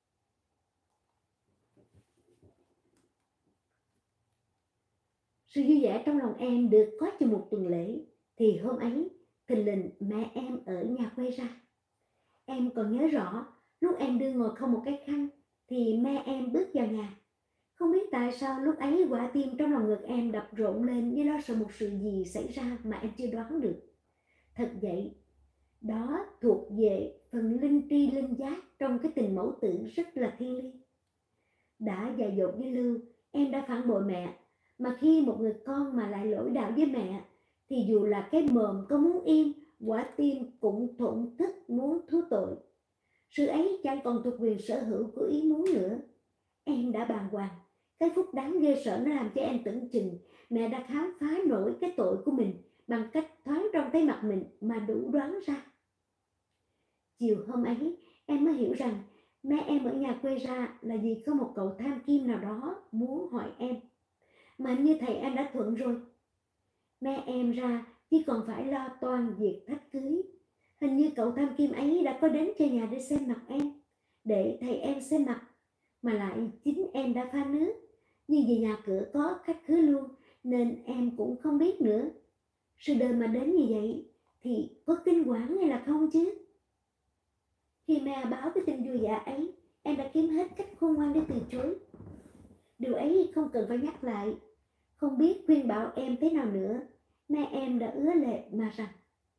Sự vui vẻ trong lòng em được có chừng một tuần lễ, thì hôm ấy thình lình mẹ em ở nhà quay ra. Em còn nhớ rõ, lúc em đưa ngồi không một cái khăn thì mẹ em bước vào nhà. Không biết tại sao lúc ấy quả tim trong lòng ngực em đập rộn lên như lo sợ một sự gì xảy ra mà em chưa đoán được. Thật vậy, đó thuộc về phần linh tri linh giác trong cái tình mẫu tử rất là thiêng liêng. Đã dại dột với Lưu, em đã phản bội mẹ, mà khi một người con mà lại lỗi đạo với mẹ, thì dù là cái mồm có muốn im, quả tim cũng thổn thức muốn thú tội. Sự ấy chẳng còn thuộc quyền sở hữu của ý muốn nữa. Em đã bàng hoàng. Cái phút đáng ghê sợ nó làm cho em tưởng chừng mẹ đã khám phá nổi cái tội của mình bằng cách thoáng trong thấy mặt mình mà đủ đoán ra. Chiều hôm ấy, em mới hiểu rằng mẹ em ở nhà quê ra là vì có một cậu tham kim nào đó muốn hỏi em. Mà như thầy em đã thuận rồi. Mẹ em ra chỉ còn phải lo toan việc thách cưới. Hình như cậu tham kim ấy đã có đến cho nhà để xem mặt em, để thầy em xem mặt. Mà lại chính em đã pha nước, nhưng vì nhà cửa có khách khứa luôn nên em cũng không biết nữa. Sự đời mà đến như vậy thì có kinh quản hay là không chứ? Khi mẹ báo cái tin vui vẻ ấy, em đã kiếm hết cách khôn ngoan để từ chối. Điều ấy không cần phải nhắc lại. Không biết khuyên bảo em thế nào nữa, mẹ em đã ứa lệ mà rằng,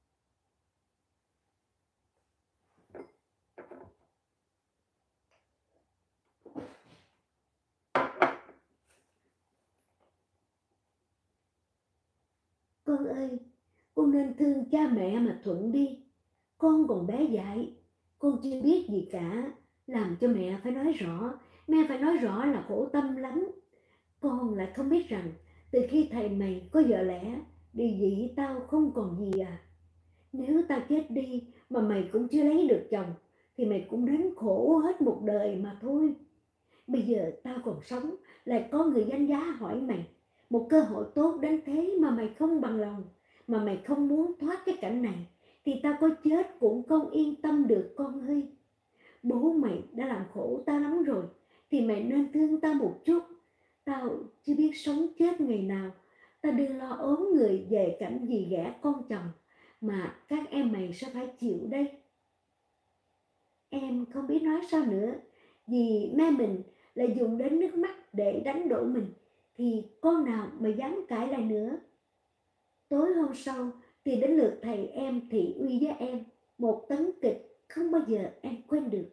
con ơi, con nên thương cha mẹ mà thuận đi. Con còn bé dại, con chưa biết gì cả, làm cho mẹ phải nói rõ, mẹ phải nói rõ là khổ tâm lắm. Con lại không biết rằng, từ khi thầy mày có vợ lẽ, địa vị tao không còn gì à. Nếu tao chết đi mà mày cũng chưa lấy được chồng, thì mày cũng đến khổ hết một đời mà thôi. Bây giờ tao còn sống, lại có người danh giá hỏi mày, một cơ hội tốt đến thế mà mày không bằng lòng, mà mày không muốn thoát cái cảnh này, thì tao có chết cũng không yên tâm được con ơi. Bố mày đã làm khổ tao lắm rồi, thì mày nên thương tao một chút. Tao chưa biết sống chết ngày nào, tao đừng lo ốm người về cảnh gì ghẻ con chồng, mà các em mày sẽ phải chịu đây. Em không biết nói sao nữa, vì mẹ mình lại dùng đến nước mắt để đánh đổ mình, thì con nào mà dám cãi lại nữa. Tối hôm sau thì đến lượt thầy em thị uy với em, một tấn kịch không bao giờ em quên được.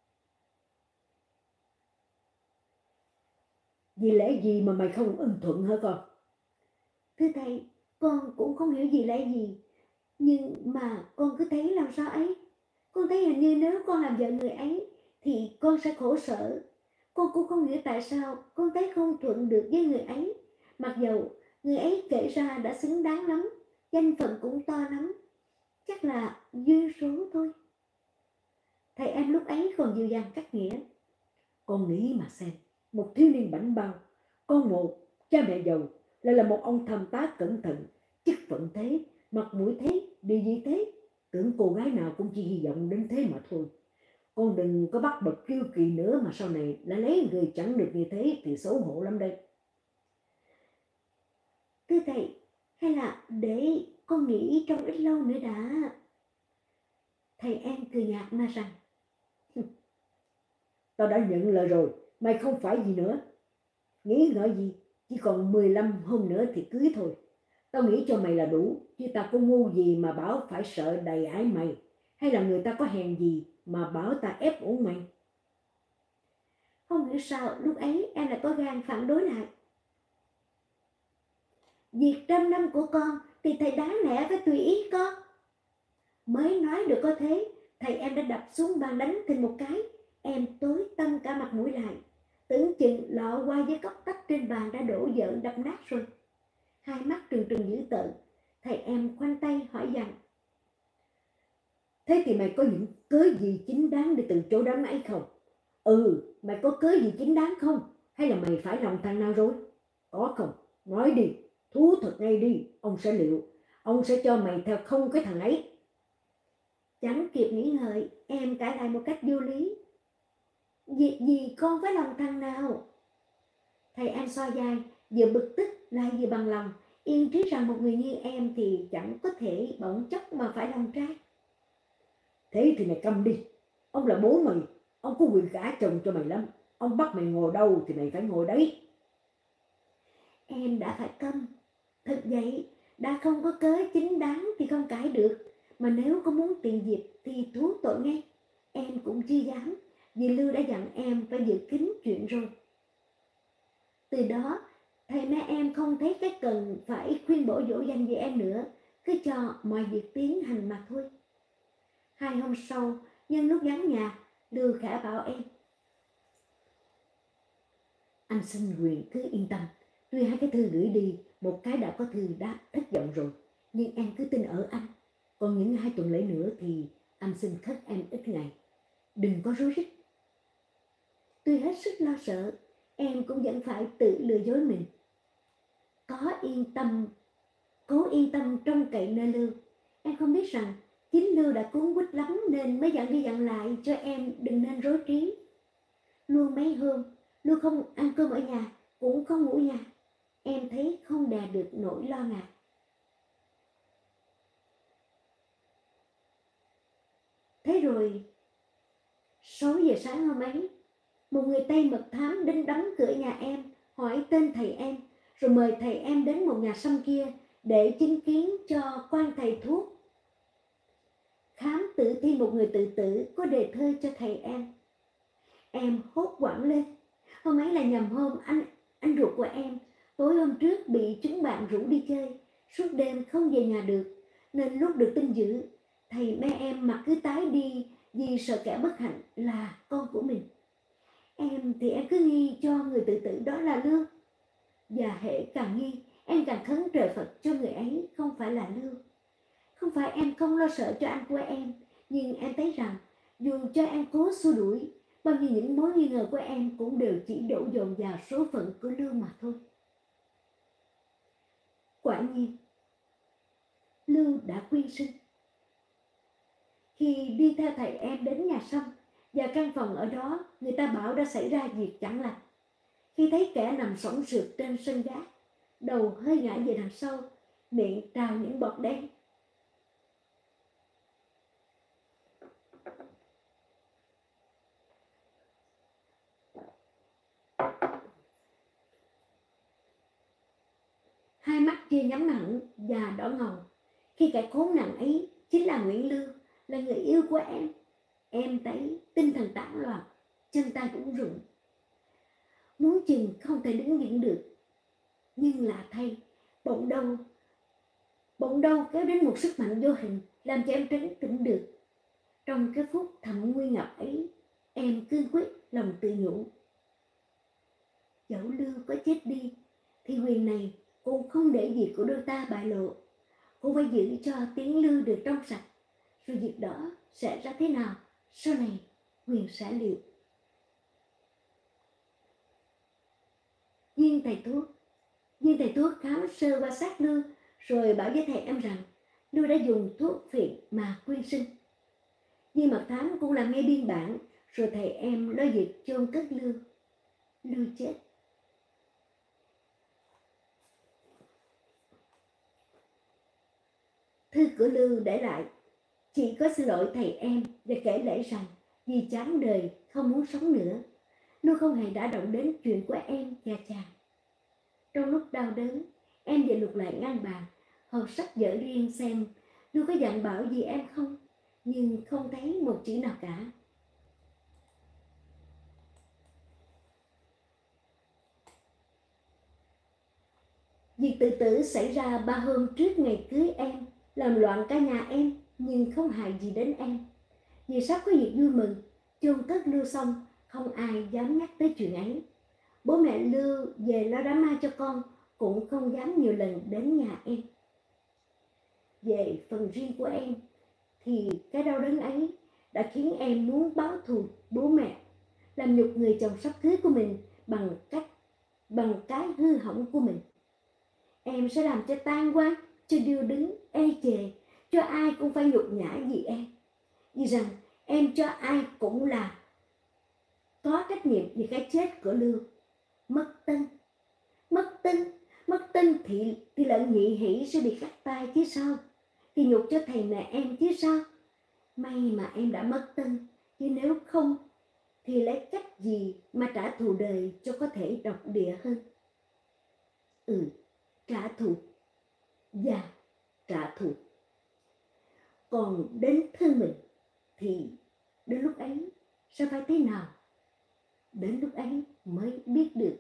Vì lẽ gì mà mày không ưng thuận hả con? Thưa thầy, con cũng không hiểu gì lẽ gì, nhưng mà con cứ thấy làm sao ấy. Con thấy hình như nếu con làm vợ người ấy thì con sẽ khổ sở. Con cũng không hiểu tại sao con thấy không thuận được với người ấy, mặc dầu người ấy kể ra đã xứng đáng lắm, danh phận cũng to lắm. Chắc là duyên số thôi. Thầy em lúc ấy còn dịu dàng cắt nghĩa. Con nghĩ mà xem, một thiếu niên bảnh bao, con một, cha mẹ giàu, lại là một ông thâm tá cẩn thận, chức phận thế, mặt mũi thế, địa vị thế, tưởng cô gái nào cũng chỉ hy vọng đến thế mà thôi. Con đừng có bắt bật kiêu kỳ nữa, mà sau này lại lấy người chẳng được như thế thì xấu hổ lắm đây. Thưa thầy, hay là để con nghĩ trong ít lâu nữa đã. Thầy em cười nhạt mà rằng, tao đã nhận lời rồi, mày không phải gì nữa. Nghĩ ngợi gì, chỉ còn mười lăm hôm nữa thì cưới thôi. Tao nghĩ cho mày là đủ, chứ tao có ngu gì mà bảo phải sợ đầy ải mày, hay là người ta có hèn gì mà bảo ta ép uổng mày. Không hiểu sao lúc ấy em lại có gan phản đối lại. Việc trăm năm của con thì thầy đáng lẽ phải tùy ý con. Mới nói được có thế, thầy em đã đập xuống bàn đánh thình một cái. Em tối tăm cả mặt mũi lại. tưởng chừng lọ hoa với cốc tách trên bàn đã đổ vỡ đập nát rồi. Hai mắt trừng trừng dữ tợn, thầy em khoanh tay hỏi dằn: thế thì mày có những cớ gì chính đáng để từ chối đám ấy không? Ừ, mày có cớ gì chính đáng không? Hay là mày phải lòng thằng nào rồi? Có không? Nói đi, thú thật ngay đi, ông sẽ liệu. Ông sẽ cho mày theo không cái thằng ấy. Chẳng kịp nghĩ ngợi, em cãi lại một cách vô lý: Vì, vì con phải lòng thằng nào? Thầy em so vai, vừa bực tức lại vừa bằng lòng, yên trí rằng một người như em thì chẳng có thể bỗng chốc mà phải lòng trai. Thế thì mày câm đi. Ông là bố mày, ông có quyền gả chồng cho mày lắm. Ông bắt mày ngồi đâu thì mày phải ngồi đấy. Em đã phải câm. Thật vậy, đã không có cớ chính đáng thì không cãi được. Mà nếu có muốn tiền dịp thì thú tội ngay. Em cũng chưa dám, vì Lưu đã dặn em phải giữ kín chuyện rồi. Từ đó, thầy mẹ em không thấy cái cần phải khuyên bổ dỗ dành về em nữa, cứ cho mọi việc tiến hành mà thôi. Hai hôm sau, nhân lúc vắng nhà, Lưu khả bảo em: anh xin Quyền cứ yên tâm, tuy hai cái thư gửi đi, một cái đã có thư đã thất vọng rồi, nhưng em cứ tin ở anh. Còn những hai tuần lễ nữa thì anh xin khất em ít ngày, đừng có rối rít. Tuy hết sức lo sợ, em cũng vẫn phải tự lừa dối mình. Có yên tâm, cố yên tâm trông cậy nơi Lưu. Em không biết rằng chính Lưu đã cuốn quýt lắm nên mới dặn đi dặn lại cho em đừng nên rối trí. Luôn mấy hôm, Lưu không ăn cơm ở nhà, cũng không ngủ nhà. Em thấy không đè được nỗi lo ngại. Thế rồi, sáu giờ sáng hôm ấy, một người Tây mật thám đến đóng cửa nhà em, hỏi tên thầy em, rồi mời thầy em đến một nhà xăm kia để chứng kiến cho quan thầy thuốc khám tử thi một người tự tử có đề thơ cho thầy em. Em hốt hoảng lên. Hôm ấy là nhằm hôm anh anh ruột của em tối hôm trước bị chúng bạn rủ đi chơi, suốt đêm không về nhà được, nên lúc được tin dữ, thầy mẹ em mặt cứ tái đi vì sợ kẻ bất hạnh là con của mình. Em thì em cứ nghi cho người tự tử đó là Lưu. Và hễ càng nghi, em càng khấn trời Phật cho người ấy không phải là Lưu. Không phải em không lo sợ cho anh của em, nhưng em thấy rằng dù cho em cố xua đuổi, bao nhiêu những mối nghi ngờ của em cũng đều chỉ đổ dồn vào số phận của Lưu mà thôi. Quả nhiên, Lưu đã quyên sinh. Khi đi theo thầy em đến nhà xăm, và căn phòng ở đó người ta bảo đã xảy ra việc chẳng lành. Khi thấy kẻ nằm sõng sượt trên sân gác, đầu hơi ngã về đằng sau, miệng trào những bọt đen, hai mắt kia nhắm hẳn và đỏ ngầu. Khi kẻ khốn nạn ấy chính là Nguyễn Lưu, là người yêu của em. Em thấy tinh thần tản loạn, chân tay cũng rụng, muốn chừng không thể đứng vững được. Nhưng lạ thay, bỗng đâu bỗng đâu kéo đến một sức mạnh vô hình làm cho em trấn tĩnh được. Trong cái phút thầm nguy ngập ấy, em cương quyết lòng tự nhủ: dẫu Lưu có chết đi thì quyền này cũng không để việc của đôi ta bại lộ. Cô phải giữ cho tiếng Lưu được trong sạch, rồi việc đó sẽ ra thế nào sau này Quyền sẽ liệu. Viên thầy thuốc viên thầy thuốc khám sơ qua xác Lưu, rồi bảo với thầy em rằng Lưu đã dùng thuốc phiện mà quyên sinh. Viên mật thám cũng làm ngay biên bản, rồi thầy em lo việc chôn cất Lưu. Lưu chết. Thư của Lưu để lại chỉ có xin lỗi thầy em và kể lể rằng vì chán đời không muốn sống nữa, Lưu không hề đã động đến chuyện của em và chàng. Trong lúc đau đớn, em vừa lục lại ngăn bàn, hộp sách vở riêng xem Lưu có dặn bảo gì em không, nhưng không thấy một chữ nào cả. Việc tự tử xảy ra ba hôm trước ngày cưới em, làm loạn cả nhà em, nhưng không hại gì đến em. Vì sắp có việc vui mừng, chôn cất Lưu xong, không ai dám nhắc tới chuyện ấy. Bố mẹ Lưu về lo đám ma cho con cũng không dám nhiều lần đến nhà em. Về phần riêng của em thì cái đau đớn ấy đã khiến em muốn báo thù bố mẹ, làm nhục người chồng sắp cưới của mình bằng cách bằng cái hư hỏng của mình. Em sẽ làm cho tan quán, cho điêu đứng, ê chề, cho ai cũng phải nhục nhã vì em. Vì rằng em cho ai cũng là có trách nhiệm về cái chết của Lưu. Mất tin, mất tin, mất tin thì, thì lợn nhị hỷ sẽ bị cắt tay chứ sao? Thì nhục cho thầy mẹ em chứ sao? May mà em đã mất tin, chứ nếu không thì lấy cách gì mà trả thù đời cho có thể độc địa hơn? Ừ, trả thù. Dạ, trả thù. Còn đến thương mình thì đến lúc ấy sẽ phải thế nào? Đến lúc ấy mới biết được.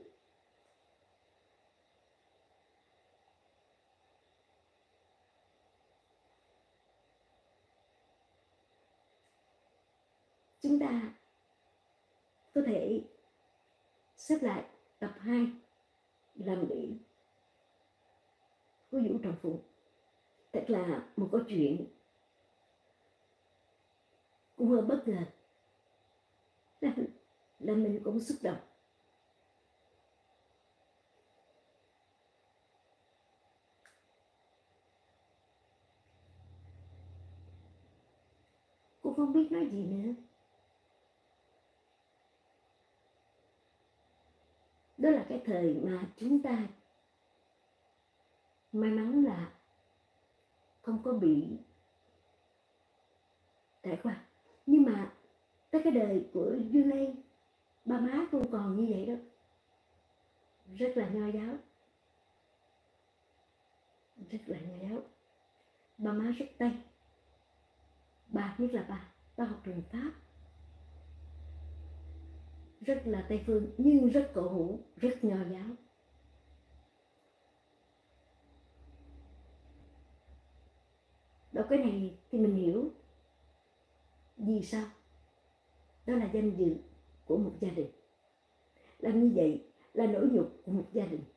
Chúng ta có thể xếp lại tập hai làm nghỉ của Vũ Trọng Phụng. Thật là một câu chuyện cũng hơi bất ngờ, là, là mình cũng xúc động. Cô không biết nói gì nữa. Đó là cái thời mà chúng ta may mắn là không có bị trải qua. Nhưng mà tới cái đời của Dương Lê, ba má cô còn như vậy đó. Rất là nho giáo. Rất là nho giáo. Ba má rất Tây. Ba nhất là ba. Ba học trường Pháp. Rất là Tây phương nhưng rất cổ hủ, rất nho giáo. Đọc cái này thì mình hiểu vì sao. Đó là danh dự của một gia đình. Làm như vậy là nỗi nhục của một gia đình.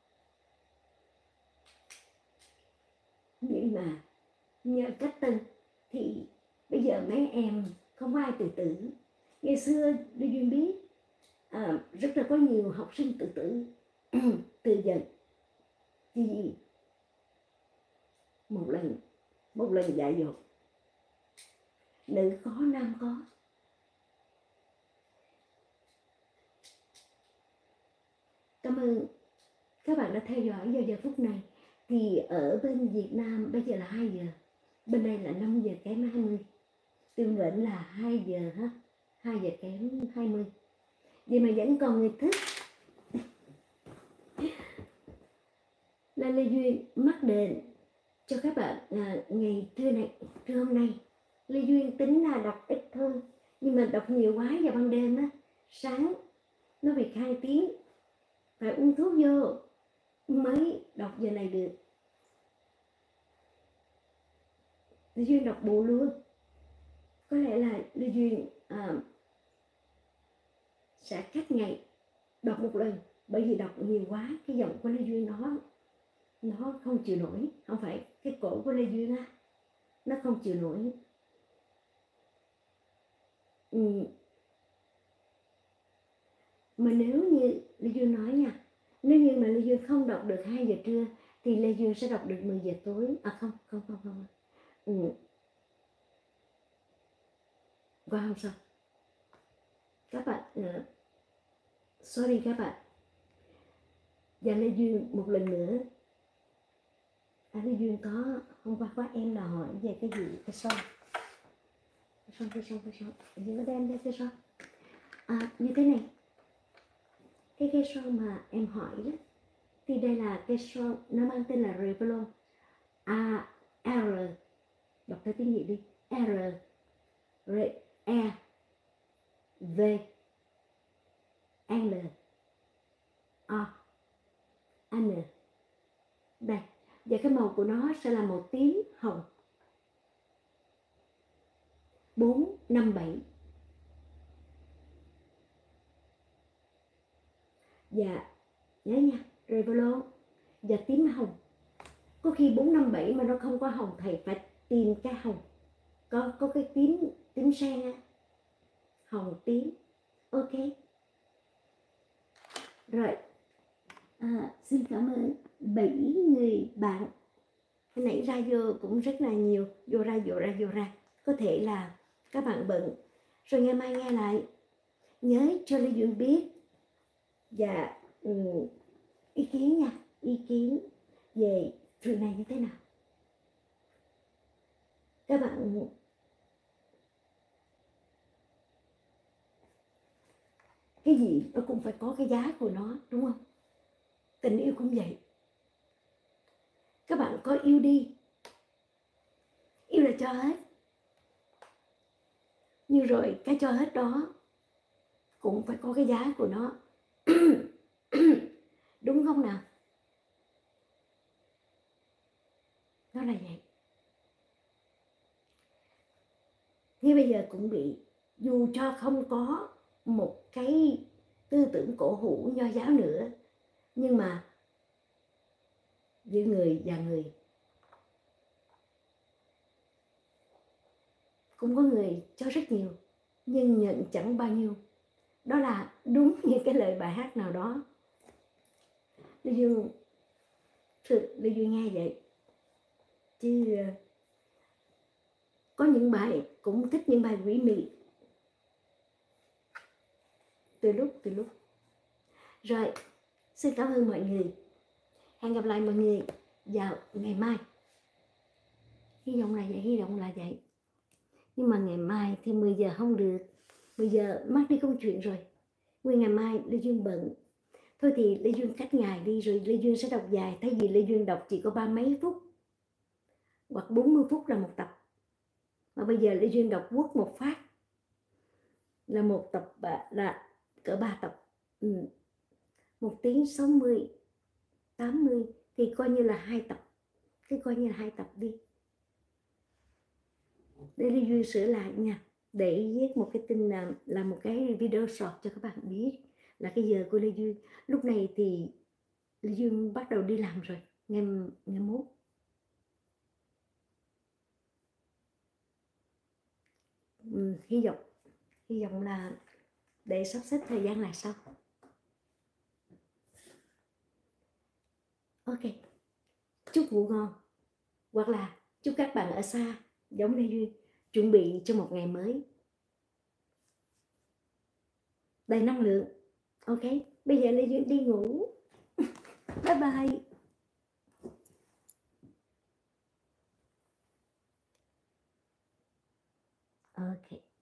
Nhưng mà nhờ cách tân thì bây giờ mấy em không ai tự tử. Ngày xưa Lê Duyên biết à, rất là có nhiều học sinh tự tử từ giận. Vì một lần một lần dại dột, nữ khó nam có. Cảm ơn các bạn đã theo dõi vào giờ phút này. Thì ở bên Việt Nam bây giờ là hai giờ, bên đây là năm giờ kém hai mươi, tương lệnh là hai giờ hết, hai giờ kém hai mươi. Vậy mà vẫn còn người thức. Là Lê Duyên mắc đền cho các bạn à, ngày trưa này, trưa hôm nay. Lê Duyên tính là đọc ít thôi, nhưng mà đọc nhiều quá vào ban đêm á, sáng nó bị khai tiếng, phải uống thuốc vô mới đọc giờ này được. Lê Duyên đọc bù luôn. Có lẽ là Lê Duyên à, sẽ cách ngày đọc một lần, bởi vì đọc nhiều quá cái giọng của Lê Duyên nó nó không chịu nổi. Không phải cái cổ của Lê Duyên á, nó không chịu nổi. Ừ. Mà nếu như Lê Duyên nói nha, nếu như mà Lê Duyên không đọc được hai giờ trưa thì Lê Duyên sẽ đọc được mười giờ tối. À không, không, không, không. Ừ. Qua hôm sau. Các bạn, uh, sorry các bạn. Và Lê Duyên một lần nữa. À, Lê Duyên có, hôm qua có em là hỏi về cái gì, cái son. Cái son, cái son, cái son. Duyên có đem đây cái son. À, như thế này. Cái cây son mà em hỏi đó, thì đây là cây son, nó mang tên là Revlon. A, R, đọc theo tiếng Việt đi. R, R, E, V, L, O, N. Đây, và cái màu của nó sẽ là màu tím hồng. bốn, năm, bảy. Dạ, nhớ nha, rồi vô và tím hồng. Có khi bốn năm bảy mà nó không có hồng, thầy phải tìm cái hồng. Có có cái tím, tím sen á. Hồng tím. Ok. Rồi. À, xin cảm ơn bảy người bạn. Cái nãy ra vô cũng rất là nhiều. Vô ra, vô ra, vô ra. Có thể là các bạn bận. Rồi ngày mai nghe lại. Nhớ cho Lê Duyên biết. Và um, ý kiến nha. Ý kiến về chuyện này như thế nào. Các bạn cái gì nó cũng phải có cái giá của nó, đúng không? Tình yêu cũng vậy. Các bạn có yêu đi, yêu là cho hết, nhưng rồi cái cho hết đó cũng phải có cái giá của nó. Đúng không nào? Nó là vậy. Thế bây giờ cũng bị, dù cho không có một cái tư tưởng cổ hủ nho giáo nữa, nhưng mà giữa người và người cũng có người cho rất nhiều nhưng nhận chẳng bao nhiêu. Đó là đúng như cái lời bài hát nào đó. Lê Dương thực Lê Dương nghe vậy chứ có những bài cũng thích những bài quỷ mị từ lúc từ lúc rồi. Xin cảm ơn mọi người. Hẹn gặp lại mọi người vào ngày mai. Hy vọng là vậy, hy vọng là vậy. Nhưng mà ngày mai thì mười giờ không được. Bây giờ mắc đi câu chuyện rồi. Nguyên ngày mai Lê Duyên bận. Thôi thì Lê Duyên cách ngày đi rồi Lê Duyên sẽ đọc dài. Thay vì Lê Duyên đọc chỉ có ba mấy phút hoặc bốn mươi phút là một tập. Mà bây giờ Lê Duyên đọc quất một phát là một tập là cỡ ba tập. Ừ. Một tiếng sáu mươi, tám mươi thì coi như là hai tập. Cứ coi như là hai tập đi. Để Lê Duyên sửa lại nha. Để viết một cái tin là, là một cái video short cho các bạn biết là cái giờ của Lê Duyên. Lúc này thì Lê Duyên bắt đầu đi làm rồi. Ngày, ngày mốt. Ừ, hy vọng hy vọng là để sắp xếp thời gian lại sau. Ok. Chúc ngủ ngon. Hoặc là chúc các bạn ở xa giống Lê Duyên chuẩn bị cho một ngày mới đầy năng lượng. Ok. Bây giờ Lê Duyên đi ngủ. Bye bye. Ok.